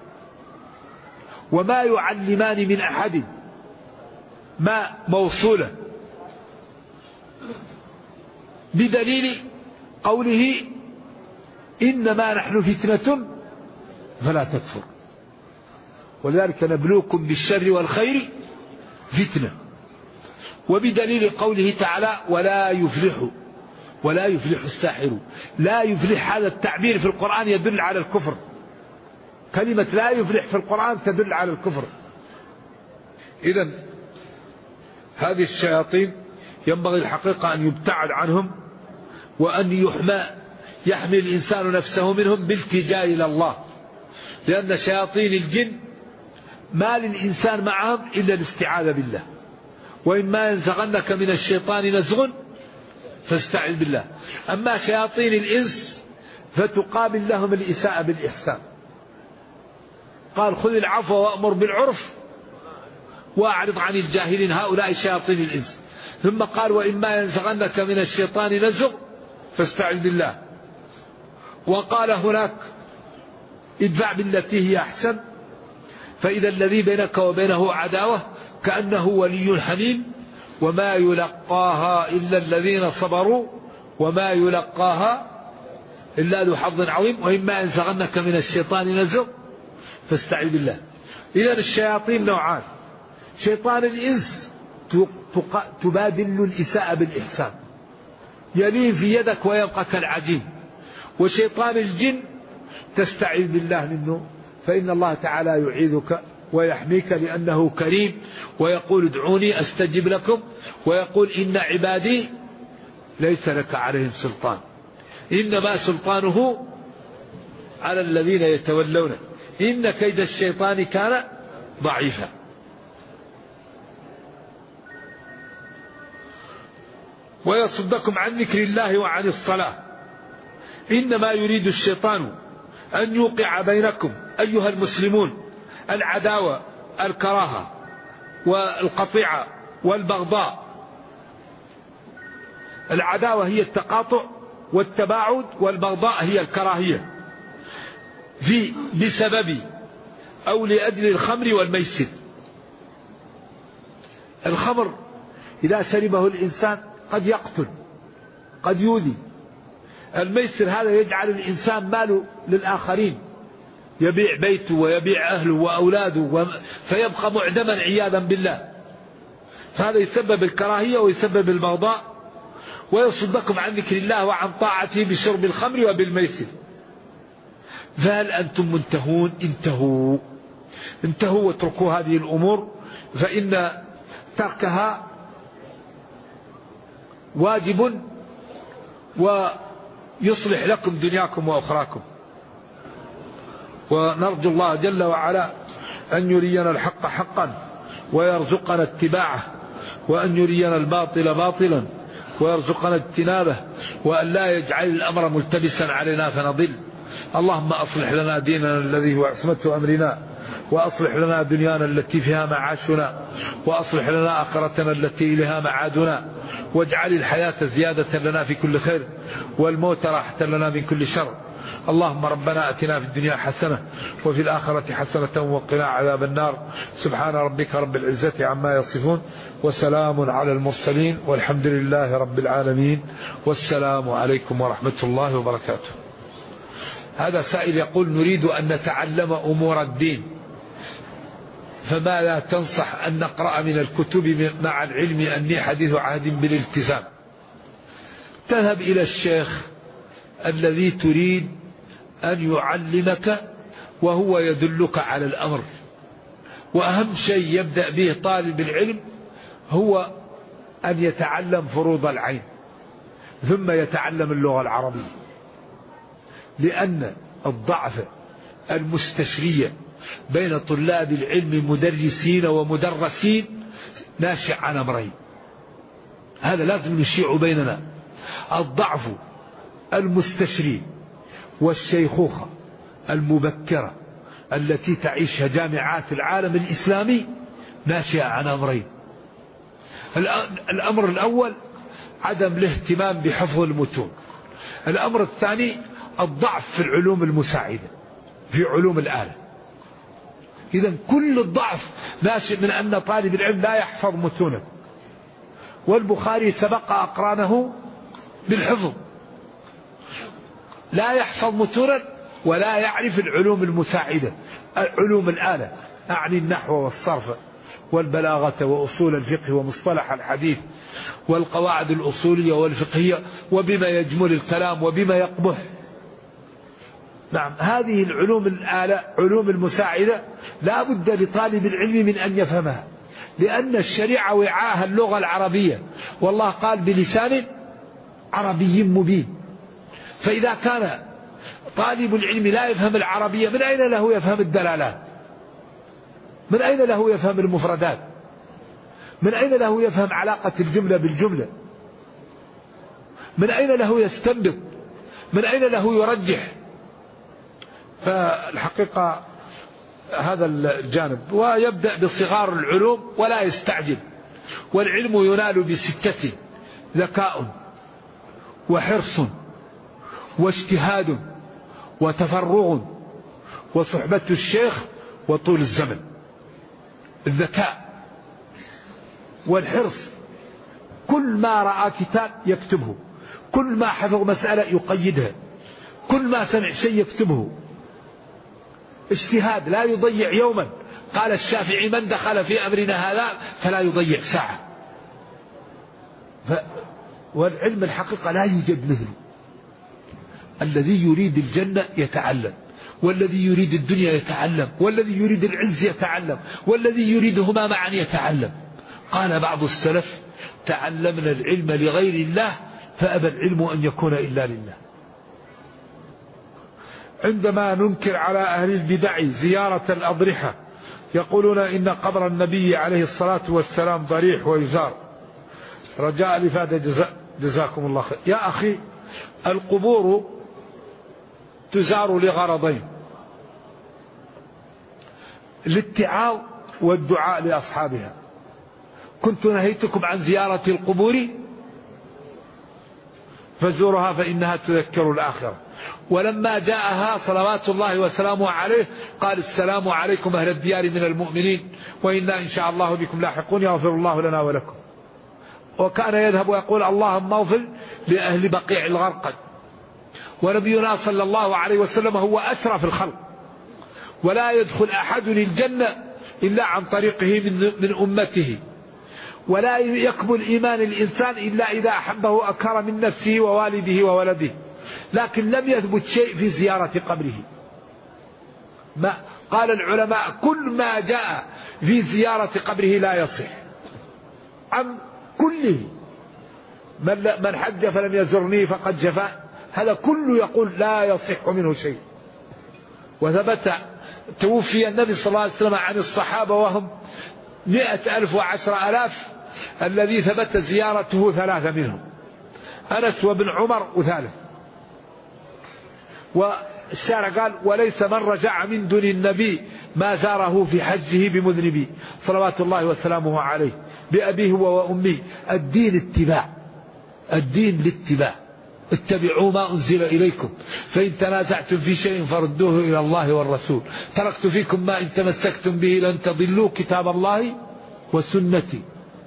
وما يعلمان من أحد، ما موصولة بدليل قوله إنما نحن فتنة فلا تكفر. ولذلك نبلوكم بالشر والخير فتنة. وبدليل قوله تعالى ولا يفلح الساحر. لا يفلح هذا التعبير في القرآن يدل على الكفر. كلمة لا يفلح في القرآن تدل على الكفر. إذن هذه الشياطين ينبغي الحقيقة أن يبتعد عنهم، وأن يحمي الإنسان نفسه منهم بالتجاه إلى الله، لأن شياطين الجن ما للإنسان معهم إلا الاستعاذة بالله. وإما ينزغنك من الشيطان نزغ فاستعذ بالله. أما شياطين الإنس فتقابل لهم الإساءة بالإحسان. قال خذ العفو وأمر بالعرف وأعرض عن الجاهلين، هؤلاء شياطين الإنس. ثم قال وإما ينزغنك من الشيطان نزغ فاستعذ بالله. وقال هناك ادفع بالتي هي أحسن فإذا الذي بينك وبينه عداوة كأنه ولي حميم وما يلقاها إلا الذين صبروا وما يلقاها إلا ذو حظ عظيم. وإما ينزغنك من الشيطان نزغ فاستعذ بالله. إذا الشياطين نوعان: شيطان الإنس تبادل الإساءة بالإحسان، يلين في يدك ويبقى كالعجين. وشيطان الجن تستعيذ بالله منه، فإن الله تعالى يعيذك ويحميك لأنه كريم، ويقول ادعوني أستجب لكم، ويقول إن عبادي ليس لك عليهم سلطان إنما سلطانه على الذين يتولونه إن كيد الشيطان كان ضعيفا. ويصدكم عن ذكر الله وعن الصلاة إنما يريد الشيطان أن يوقع بينكم أيها المسلمون العداوة الكراهة والقطيعة والبغضاء. العداوة هي التقاطع والتباعد، والبغضاء هي الكراهية بسبب أو لأجل الخمر والميسر. الخمر إذا شربه الإنسان قد يقتل، قد يؤذي. الميسر هذا يجعل الإنسان ماله للآخرين، يبيع بيته ويبيع أهله وأولاده فيبقى معدما عياذا بالله. فهذا يسبب الكراهية ويسبب البغضاء. ويصدكم عن ذكر الله وعن طاعته بشرب الخمر وبالميسر. فهل أنتم منتهون؟ انتهوا واتركوا هذه الأمور، فإن تركها واجب ويصلح لكم دنياكم وأخراكم. ونرجو الله جل وعلا أن يرينا الحق حقا ويرزقنا اتباعه، وأن يرينا الباطل باطلا ويرزقنا اجتنابه، وأن لا يجعل الأمر ملتبسا علينا فنضل. اللهم أصلح لنا ديننا الذي هو عصمة أمرنا، وأصلح لنا دنيانا التي فيها معاشنا، وأصلح لنا آخرتنا التي إليها معادنا، واجعل الحياة زيادة لنا في كل خير والموت راحة لنا من كل شر. اللهم ربنا أتنا في الدنيا حسنة وفي الآخرة حسنة وقنا عذاب النار. سبحان ربك رب العزة عما يصفون، وسلام على المرسلين، والحمد لله رب العالمين، والسلام عليكم ورحمة الله وبركاته. هذا سائل يقول نريد أن نتعلم أمور الدين، فما لا تنصح أن نقرأ من الكتب مع العلم أني حديث عهد بالالتزام؟ تذهب إلى الشيخ الذي تريد أن يعلمك وهو يدلك على الأمر. وأهم شيء يبدأ به طالب العلم هو أن يتعلم فروض العين، ثم يتعلم اللغة العربية، لأن الضعف المستشري بين طلاب العلم مدرسين ومدرسين ناشئ عن أمرين، هذا لازم نشيع بيننا: الضعف المستشري والشيخوخة المبكرة التي تعيشها جامعات العالم الإسلامي ناشئة عن أمرين. الأمر الأول عدم الاهتمام بحفظ المتون. الأمر الثاني الضعف في العلوم المساعدة، في علوم الآلة. إذن كل الضعف ناشئ من أن طالب العلم لا يحفظ متونه. والبخاري سبق أقرانه بالحفظ، لا يحفظ متونا ولا يعرف العلوم المساعدة، علوم الآلة، أعني النحو والصرف والبلاغة وأصول الفقه ومصطلح الحديث والقواعد الأصولية والفقهية وبما يجمل الكلام وبما يقبح. نعم، هذه العلوم الآلة علوم المساعدة لا بد لطالب العلم من أن يفهمها، لأن الشريعة وعاها اللغة العربية، والله قال بلسان عربي مبين. فإذا كان طالب العلم لا يفهم العربية، من أين له يفهم الدلالات؟ من أين له يفهم المفردات؟ من أين له يفهم علاقة الجملة بالجملة؟ من أين له يستنبط؟ من أين له يرجح؟ فالحقيقة هذا الجانب. ويبدأ بصغار العلوم ولا يستعجل. والعلم ينال بستة: ذكاء وحرص واجتهاد وتفرغ وصحبة الشيخ وطول الزمن. الذكاء والحرص، كل ما رأى كتاب يكتبه، كل ما حفظ مسألة يقيدها، كل ما سمع شيء يكتبه. اجتهاد، لا يضيع يوما. قال الشافعي: من دخل في أمرنا هذا فلا يضيع ساعة. والعلم الحقيقة لا يوجد مثله. الذي يريد الجنة يتعلم، والذي يريد الدنيا يتعلم، والذي يريد العز يتعلم، والذي يريدهما معا يتعلم. قال بعض السلف: تعلمنا العلم لغير الله فأبى العلم أن يكون إلا لله. عندما ننكر على أهل البدع زيارة الأضرحة يقولون إن قبر النبي عليه الصلاة والسلام ضريح ويزار. رجاء الإفادة جزاكم الله خير. يا أخي، القبور تزار لغرضين: الاتعاظ والدعاء لأصحابها. كنت نهيتكم عن زيارة القبور فزورها فإنها تذكر الآخرة. ولما جاءها صلوات الله وسلامه عليه قال: السلام عليكم أهل الديار من المؤمنين وإنا إن شاء الله بكم لاحقون يغفر الله لنا ولكم. وكان يذهب ويقول: اللهم اغفر لأهل بقيع الغرقد. ونبينا صلى الله عليه وسلم هو أسرى في الخلق، ولا يدخل أحد الجنة إلا عن طريقه من أمته، ولا يكمل إيمان الإنسان إلا إذا أحبه أكثر من نفسه ووالده وولده. لكن لم يثبت شيء في زيارة قبره. ما قال العلماء: كل ما جاء في زيارة قبره لا يصح عن كله. من حج فلم يزرني فقد جفا، هذا كله يقول لا يصح منه شيء. وثبت توفي النبي صلى الله عليه وسلم عن الصحابة وهم 100,000 و10,000، الذي ثبت زيارته 3 منهم: أنس وابن عمر وثالث. والشارع قال: وليس من رجع من دون النبي ما زاره في حجه بمذنبي صلوات الله وسلامه عليه بأبيه وأمي. الدين اتباع، الدين الاتباع. اتبعوا ما أنزل إليكم فإن تنازعتم في شيء فردوه إلى الله والرسول. تركت فيكم ما إن تمسكتم به لن تضلوا كتاب الله وسنتي.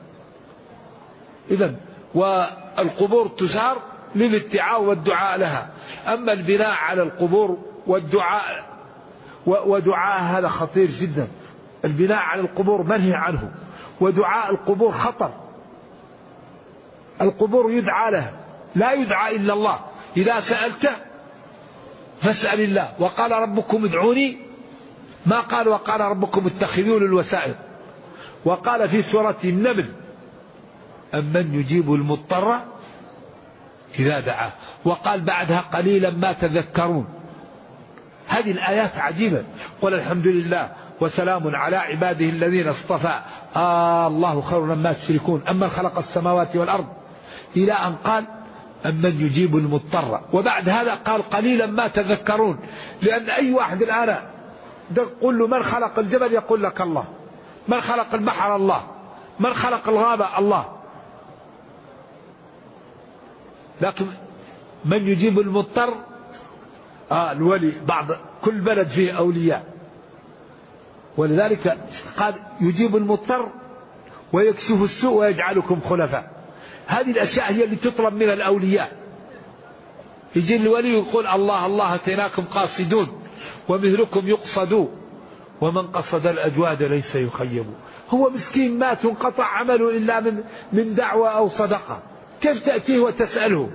إذن والقبور تزار للاتعاء والدعاء لها. أما البناء على القبور والدعاء ودعاء هذا خطير جدا. البناء على القبور منهي عنه، ودعاء القبور خطر. القبور يدعى لها، لا يدعى إلا الله. إذا سألت فاسأل الله. وقال ربكم ادعوني، ما قال وقال ربكم اتخذون الوسائل. وقال في سورة النمل: أمن يجيب المضطر إذا دعاه. وقال بعدها: قليلا ما تذكرون. هذه الآيات عجيبة. قل الحمد لله وسلام على عباده الذين اصطفى الله خير مما تشركون أمن خلق السماوات والأرض، إلى أن قال: أمن يجيب المضطر. وبعد هذا قال: قليلا ما تذكرون. لأن أي واحد الآن تقول له: من خلق الجبل؟ يقول لك الله. من خلق البحر؟ الله. من خلق الغابة؟ الله. لكن من يجيب المضطر؟ الولي. كل بلد فيه أولياء، ولذلك قال: يجيب المضطر ويكشف السوء ويجعلكم خلفاء. هذه الأشياء هي اللي تطلب من الأولياء. يجي الولي يقول: الله الله أتيناكم قاصدون ومثلكم يقصدون ومن قصد الأجواد ليس يخيب. هو مسكين مات وانقطع عمله إلا من دعوة أو صدقة، كيف تأتيه وتسأله؟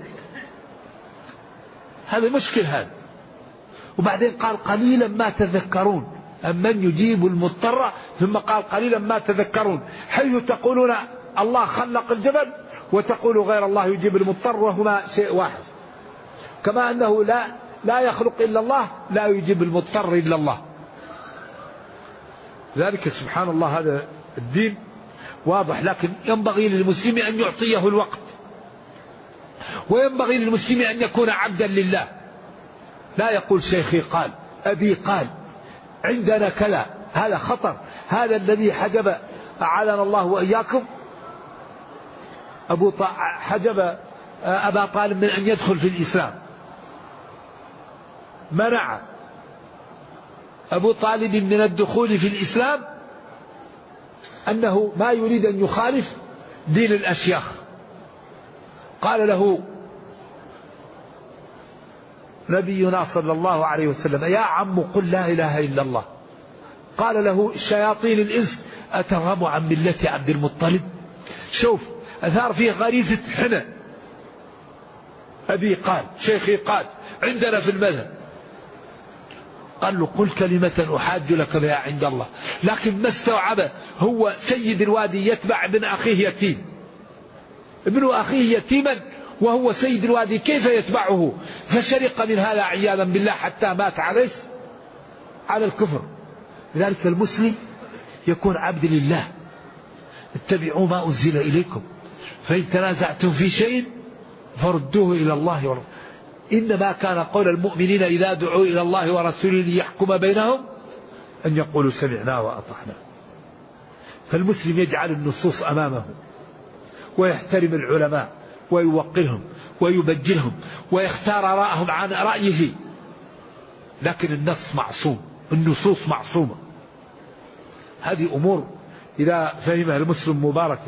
هذا مشكل هذا. وبعدين قال قليلا ما تذكرون، أمن يجيب المضطر، ثم قال قليلا ما تذكرون، حيث تقولون الله خلق الجبل وتقول غير الله يجيب المضطر، وهما شيء واحد. كما أنه لا يخلق إلا الله، لا يجيب المضطر إلا الله. ذلك سبحان الله هذا الدين واضح، لكن ينبغي للمسلم أن يعطيه الوقت، وينبغي للمسلم أن يكون عبدا لله، لا يقول شيخي قال، أبي قال، عندنا كذا. هذا خطر. هذا الذي حجب أعاذنا الله وإياكم حجب أبا طالب من أن يدخل في الإسلام، منع أبو طالب من الدخول في الإسلام أنه ما يريد أن يخالف دين الأشياخ. قال له نبينا صلى الله عليه وسلم يا عم قل لا إله إلا الله. قال له شياطين الإنس أترغب عن ملة عبد المطلب؟ شوف أثار فيه غريزة حنة. أبي قال، شيخي قال، عندنا في المذهب. قال له قل كلمة أحاج لك بها عند الله. لكن ما استوعب، هو سيد الوادي يتبع ابن أخيه يتيم، ابن أخيه يتيما وهو سيد الوادي، كيف يتبعه؟ فشرق من هذا عياذا بالله حتى مات على الكفر. لذلك المسلم يكون عبد لله. اتبعوا ما أنزل إليكم فإن تنازعتم في شيء فردوه إلى الله ورسوله. إنما كان قول المؤمنين إذا دعوا إلى الله ورسوله ليحكم بينهم أن يقولوا سمعنا وأطعنا. فالمسلم يجعل النصوص أمامه ويحترم العلماء ويوقرهم ويبجلهم ويختار رأيهم عن رأيه، لكن النص معصوم، النصوص معصومة. هذه أمور إذا فهمها المسلم مباركة.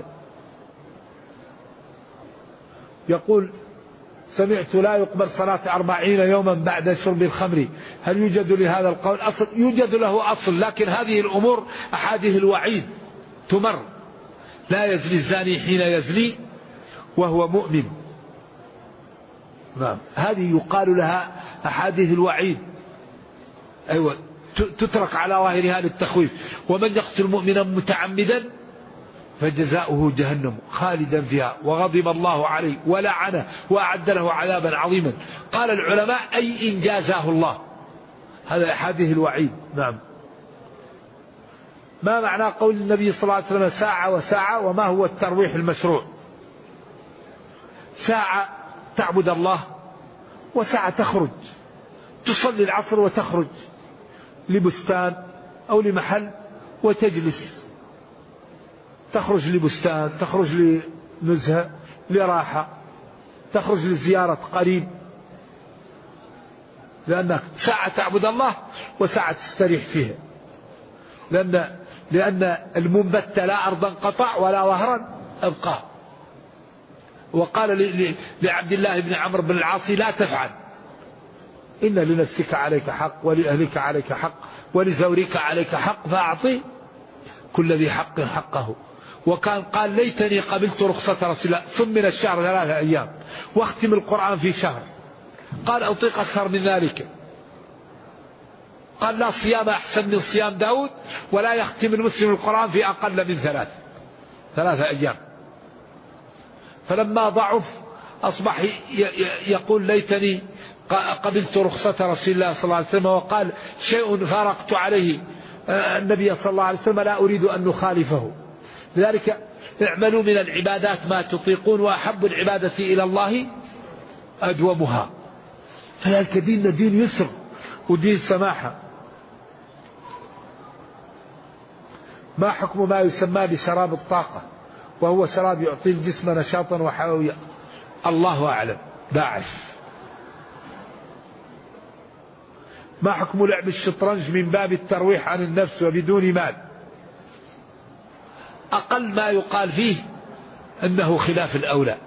يقول سمعت لا يقبل صلاة 40 يوما بعد شرب الخمر، هل يوجد لهذا القول أصل؟ يوجد له أصل، لكن هذه الأمور أحاديث الوعيد تمر. لا يزني الزاني حين يزني وهو مؤمن. نعم، هذه يقال لها أحاديث الوعيد، أيوة، تترك على ظاهرها للتخويف. ومن يقتل مؤمنا متعمدا فجزاؤه جهنم خالدا فيها وغضب الله عليه ولعنه وأعد له عذابا عظيما. قال العلماء أي إن جازاه الله. هذا أحاديث الوعيد. نعم. ما معنى قول النبي صلى الله عليه وسلم ساعة وساعة، وما هو الترويح المشروع؟ ساعة تعبد الله، وساعة تخرج تصلي العصر وتخرج لبستان أو لمحل وتجلس، تخرج لبستان، تخرج لنزهة، لراحة، تخرج لزيارة قريب، لأنك ساعة تعبد الله وساعة تستريح فيها، لأن المنبت لا أرضا قطع ولا وهرا أبقى. وقال لعبد الله بن عمرو بن العاص لا تفعل، إن لنفسك عليك حق ولأهلك عليك حق ولزورك عليك حق فأعطي كل ذي حق حقه. وكان قال ليتني قبلت رخصة رسول الله، ثم من الشهر 3 أيام واختم القرآن في شهر. قال أطيق أكثر من ذلك؟ قال لا صيام أحسن من صيام داود، ولا يختم المسلم القرآن في أقل من 3 أيام. فلما ضعف أصبح يقول ليتني قبلت رخصة رسول الله صلى الله عليه وسلم. وقال شيء فارقت عليه النبي صلى الله عليه وسلم لا أريد أن نخالفه. لذلك اعملوا من العبادات ما تطيقون، وأحب العبادة إلى الله أدومها. فذلك ديننا دين يسر ودين سماحة. ما حكم ما يسمى بشراب الطاقة، وهو شراب يعطي الجسم نشاطا وحيوية؟ الله أعلم، لا أعرف. ما حكم لعب الشطرنج من باب الترويح عن النفس وبدون مال؟ أقل ما يقال فيه أنه خلاف الأولى.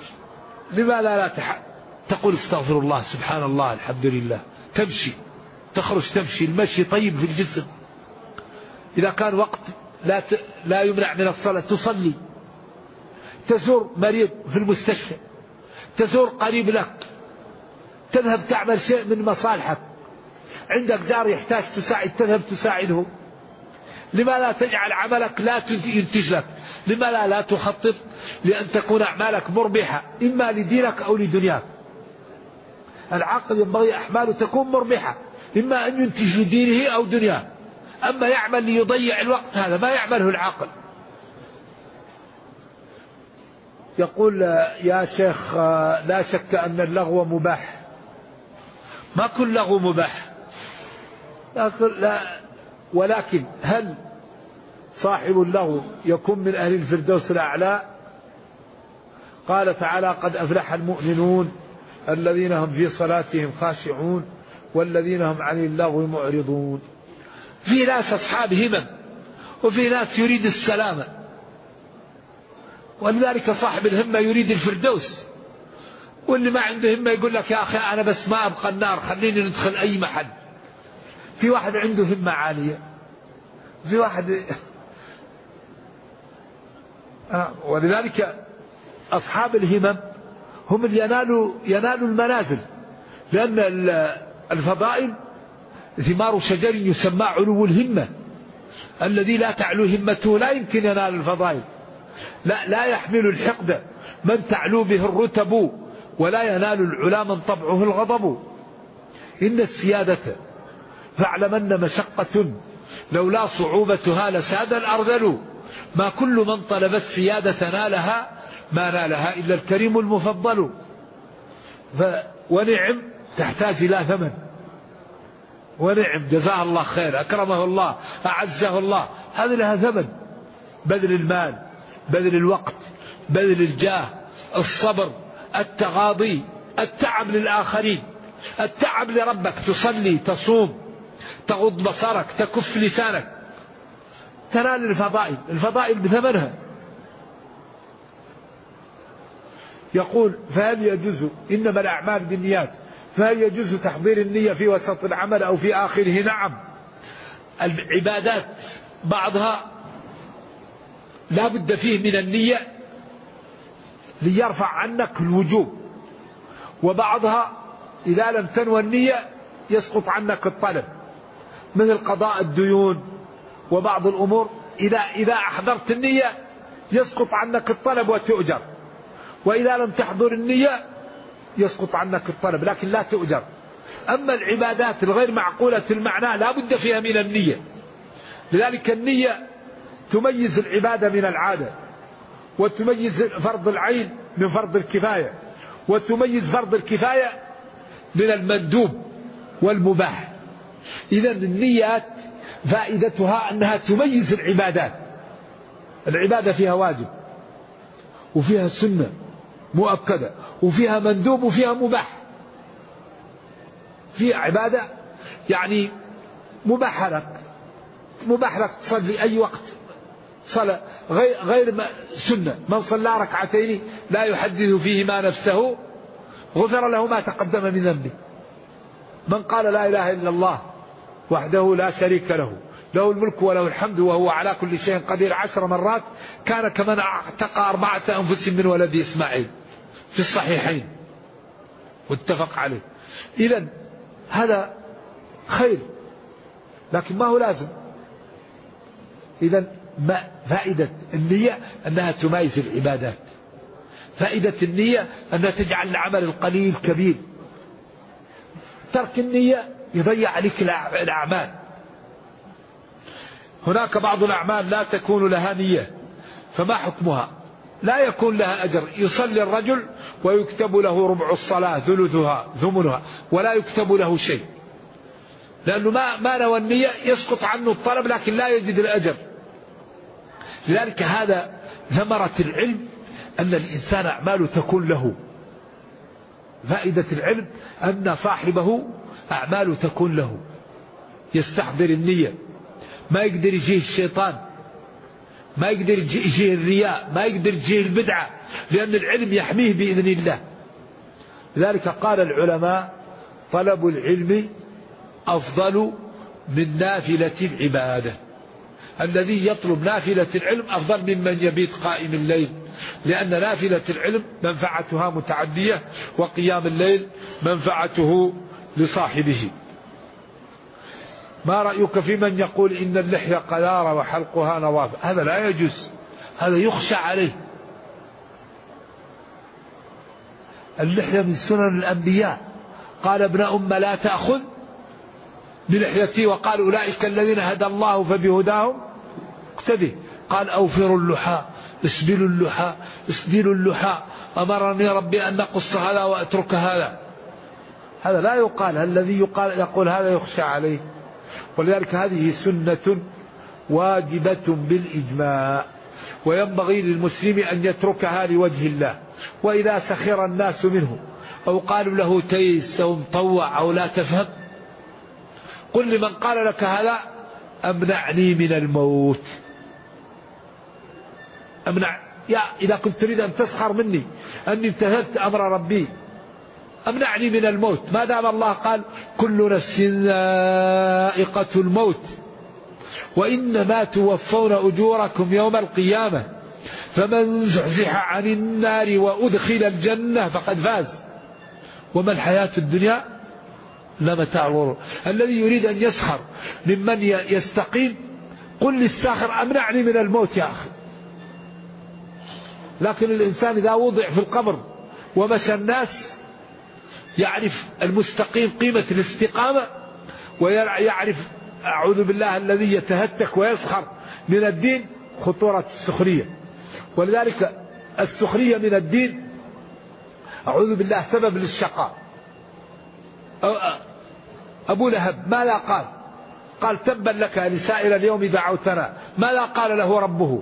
لماذا لا تقول استغفر الله سبحان الله الحمد لله، تمشي تخرج تمشي، المشي طيب في الجسم. إذا كان وقت لا يمنع من الصلاة تصلي، تزور مريض في المستشفى، تزور قريب لك، تذهب تعمل شيء من مصالحك، عندك جار يحتاج تساعد تذهب تساعده. لما لا تجعل عملك لا ينتج لك؟ لما لا تخطط لأن تكون أعمالك مربحة إما لدينك أو لدنياك؟ العاقل ينبغي أعماله تكون مربحة، إما أن ينتج لدينه أو دنياه. أما يعمل ليضيع الوقت هذا ما يعمله العاقل. يقول يا شيخ لا شك أن اللغو مباح. ما كل لغو مباح، ولكن هل صاحب اللغو يكون من أهل الفردوس الأعلى؟ قال تعالى قد أفلح المؤمنون الذين هم في صلاتهم خاشعون والذين هم عن اللغو معرضون. في ناس أصحاب همم وفي ناس يريد السلامة، ولذلك صاحب الهمة يريد الفردوس، واللي ما عنده همة يقول لك يا أخي أنا بس ما أبقى النار خليني ندخل أي محل. في واحد عنده همة عالية، في واحد ولذلك أصحاب الهمم هم اللي ينالوا المنازل، لأن الفضائل ثمار شجر يسمى علو الهمة. الذي لا تعلو همته لا يمكن ينال الفضائل. لا يحمل الحقد من تعلو به الرتب، ولا ينال العلا من طبعه الغضب. إن السيادة فاعلمن مشقة لولا صعوبتها لساد الأرذل. ما كل من طلب السيادة نالها، ما نالها إلا الكريم المفضل. ونعم تحتاج إلى ثمن، ونعم جزاه الله خير أكرمه الله أعزه الله، هذه لها ثمن: بذل المال، بذل الوقت، بذل الجاه، الصبر، التغاضي، التعب للآخرين، التعب لربك، تصلي، تصوم، تغض بصرك، تكف لسانك، تنال الفضائل بثمنها. يقول فهل يجوز، إنما الأعمال بالنيات، فهل يجوز تحضير النية في وسط العمل أو في آخره؟ نعم. العبادات بعضها لا بد فيه من النية ليرفع عنك الوجوب، وبعضها إذا لم تنوى النية يسقط عنك الطلب، مثل قضاء الديون وبعض الأمور إذا أحضرت النية يسقط عنك الطلب وتؤجر، وإذا لم تحضر النية يسقط عنك الطلب لكن لا تؤجر. أما العبادات الغير معقولة المعنى لا بد فيها من النية، لذلك النية تميز العبادة من العادة، وتميز فرض العين من فرض الكفاية، وتميز فرض الكفاية من المندوب والمباح. إذن النيات فائدتها أنها تميز العبادات. العبادة فيها واجب وفيها سنة مؤكدة وفيها مندوب وفيها مباح. في عبادة يعني مباح لك تصلي أي وقت صلاة غير سنة. من صلى ركعتين لا يحدث فيهما نفسه غفر له ما تقدم من ذنبه. من قال لا إله إلا الله وحده لا شريك له، له الملك وله الحمد وهو على كل شيء قدير 10 مرات، كان كمن اعتق 4 أنفس من ولد إسماعيل، في الصحيحين واتفق عليه. إذن هذا خير لكن ما هو لازم. إذن فائدة النية أنها تميز العبادات، فائدة النية أنها تجعل العمل القليل كبير. ترك النية يضيع عليك الأعمال. هناك بعض الأعمال لا تكون لها نية، فما حكمها؟ لا يكون لها أجر. يصلي الرجل ويكتب له ربع الصلاة ثلثها ثمنها ولا يكتب له شيء، لأنه ما نوى النية، يسقط عنه الطلب لكن لا يجد الأجر. لذلك هذا ثمرة العلم، أن الإنسان أعماله تكون له. فائدة العلم أن صاحبه أعماله تكون له، يستحضر النية، ما يقدر يجيه الشيطان، ما يقدر يجيه الرياء، ما يقدر يجيه البدعة، لأن العلم يحميه بإذن الله. لذلك قال العلماء طلب العلم أفضل من نافلة العبادة. الذي يطلب نافلة العلم أفضل ممن يبيت قائم الليل، لأن نافلة العلم منفعتها متعدية، وقيام الليل منفعته لصاحبه. ما رأيك في من يقول إن اللحية قذارة وحلقها نظافة؟ هذا لا يجوز، هذا يخشى عليه. اللحية من سنن الأنبياء، قال ابن لا تأخذ بلحيتي، وقال أولئك الذين هدى الله فبهداهم اقتدي. قال أوفروا اللحى، اسبلوا اللحى، اسدلوا اللحى، أمرني ربي أن نقص هذا وأترك هذا. هذا لا يقال، الذي يقول هذا يخشى عليه. ولذلك هذه سنة واجبة بالإجماع، وينبغي للمسلم أن يتركها لوجه الله. وإذا سخر الناس منه أو قالوا له تيس أو مطوع أو لا تفهم، قل لمن قال لك هذا أمنعني من الموت. أمنع إذا كنت تريد أن تسخر مني أني امتثلت أمر ربي، أمنعني من الموت، ما دام الله قال كل نفس ذائقة الموت وإنما توفون أجوركم يوم القيامة فمن زحزح عن النار وأدخل الجنة فقد فاز وما الحياة الدنيا لمتاع الغرور. الذي يريد أن يسخر ممن يستقيم قل للساخر أمنعني من الموت يا أخي. لكن الإنسان إذا وضع في القبر ومشى الناس يعرف المستقيم قيمة الاستقامة، ويعرف أعوذ بالله الذي يتهتك ويسخر من الدين خطورة السخرية. ولذلك السخرية من الدين أعوذ بالله سبب للشقاء. أبو لهب ماذا قال؟ قال تبا لك لسائر اليوم دعوتنا. ماذا قال له ربه؟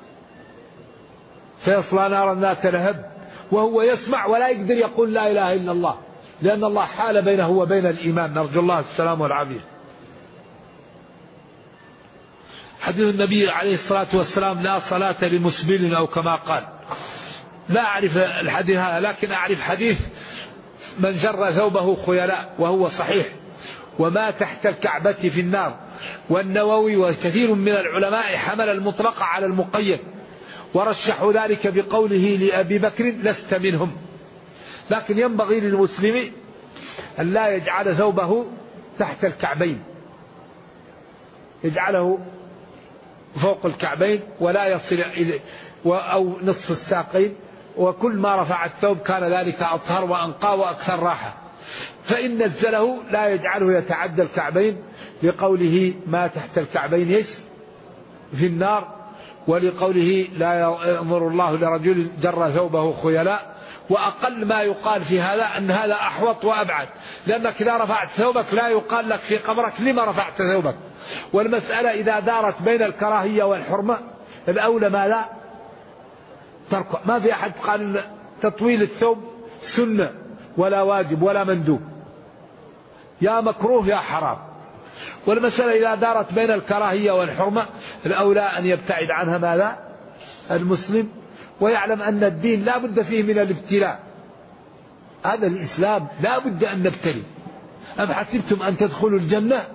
سيصلى نارا ذات لهب، وهو يسمع ولا يقدر يقول لا إله إلا الله، لأن الله حال بينه وبين الإيمان. نرجو الله السلام والعافية. حديث النبي عليه الصلاة والسلام لا صلاة لمسبل أو كما قال. لا أعرف الحديث هذا، لكن أعرف حديث من جر ثوبه خيلاء، وهو صحيح، وما تحت الكعبة في النار. والنووي وكثير من العلماء حمل المطلق على المقيد، ورشحوا ذلك بقوله لأبي بكر لست منهم. لكن ينبغي للمسلم أن لا يجعل ثوبه تحت الكعبين، يجعله فوق الكعبين ولا يصل إلى أو نصف الساقين، وكل ما رفع الثوب كان ذلك أطهر وأنقى وأكثر راحة. فإن نزله لا يجعله يتعدى الكعبين، لقوله ما تحت الكعبين في النار، ولقوله لا ينظر الله لرجل جر ثوبه خيلاء. وأقل ما يقال في هذا أن هذا أحوط وأبعد، لأنك إذا رفعت ثوبك لا يقال لك في قبرك لما رفعت ثوبك. والمسألة إذا دارت بين الكراهية والحرمة الأولى ما لا تركع. ما في أحد قال تطويل الثوب سنة ولا واجب ولا مندوب، يا مكروه يا حرام. والمسألة إذا دارت بين الكراهية والحرمة الأولى أن يبتعد عنها ماذا المسلم، ويعلم أن الدين لا بد فيه من الابتلاء. هذا الإسلام لا بد أن نبتلي. أم حسبتم أن تدخلوا الجنة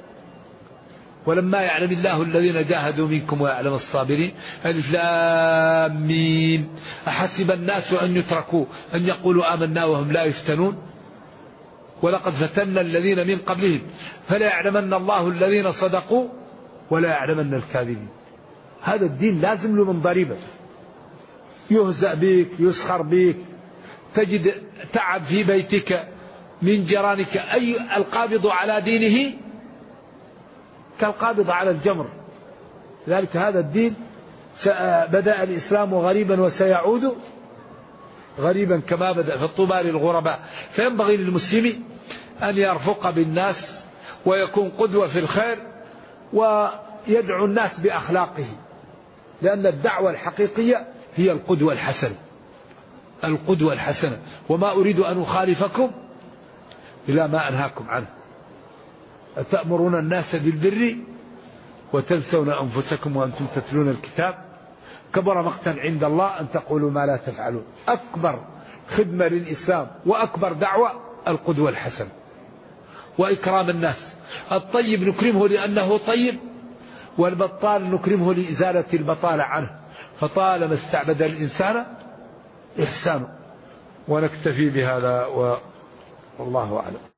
ولما يعلم الله الذين جاهدوا منكم ويعلم الصابرين. ألف لام ميم. أحسب الناس أن يتركوا أن يقولوا آمنا وهم لا يفتنون ولقد فتنا الذين من قبلهم فلا يعلمن الله الذين صدقوا ولا يعلمن الكاذبين. هذا الدين لازم له من ضريبة. يهزأ بك، يسخر بك، تجد تعب في بيتك من جيرانك. أي القابض على دينه كالقابض على الجمر. لذلك هذا الدين بدأ الإسلام غريبا وسيعود غريبا كما بدأ، فالطوبى للغرباء. فينبغي للمسلم أن يرفق بالناس ويكون قدوة في الخير ويدعو الناس بأخلاقه، لأن الدعوة الحقيقية هي القدوة الحسنة. القدوة الحسنة. وما أريد أن أخالفكم إلى ما أنهاكم عنه. أتأمرون الناس بالبر وتنسون أنفسكم وأنتم تتلون الكتاب كبر مقتا عند الله أن تقولوا ما لا تفعلون. أكبر خدمة للإسلام وأكبر دعوة القدوة الحسنة وإكرام الناس. الطيب نكرمه لأنه طيب، والبطال نكرمه لإزالة البطالة عنه، فطالما استعبد الإنسان إحسانه. ونكتفي بهذا والله أعلم.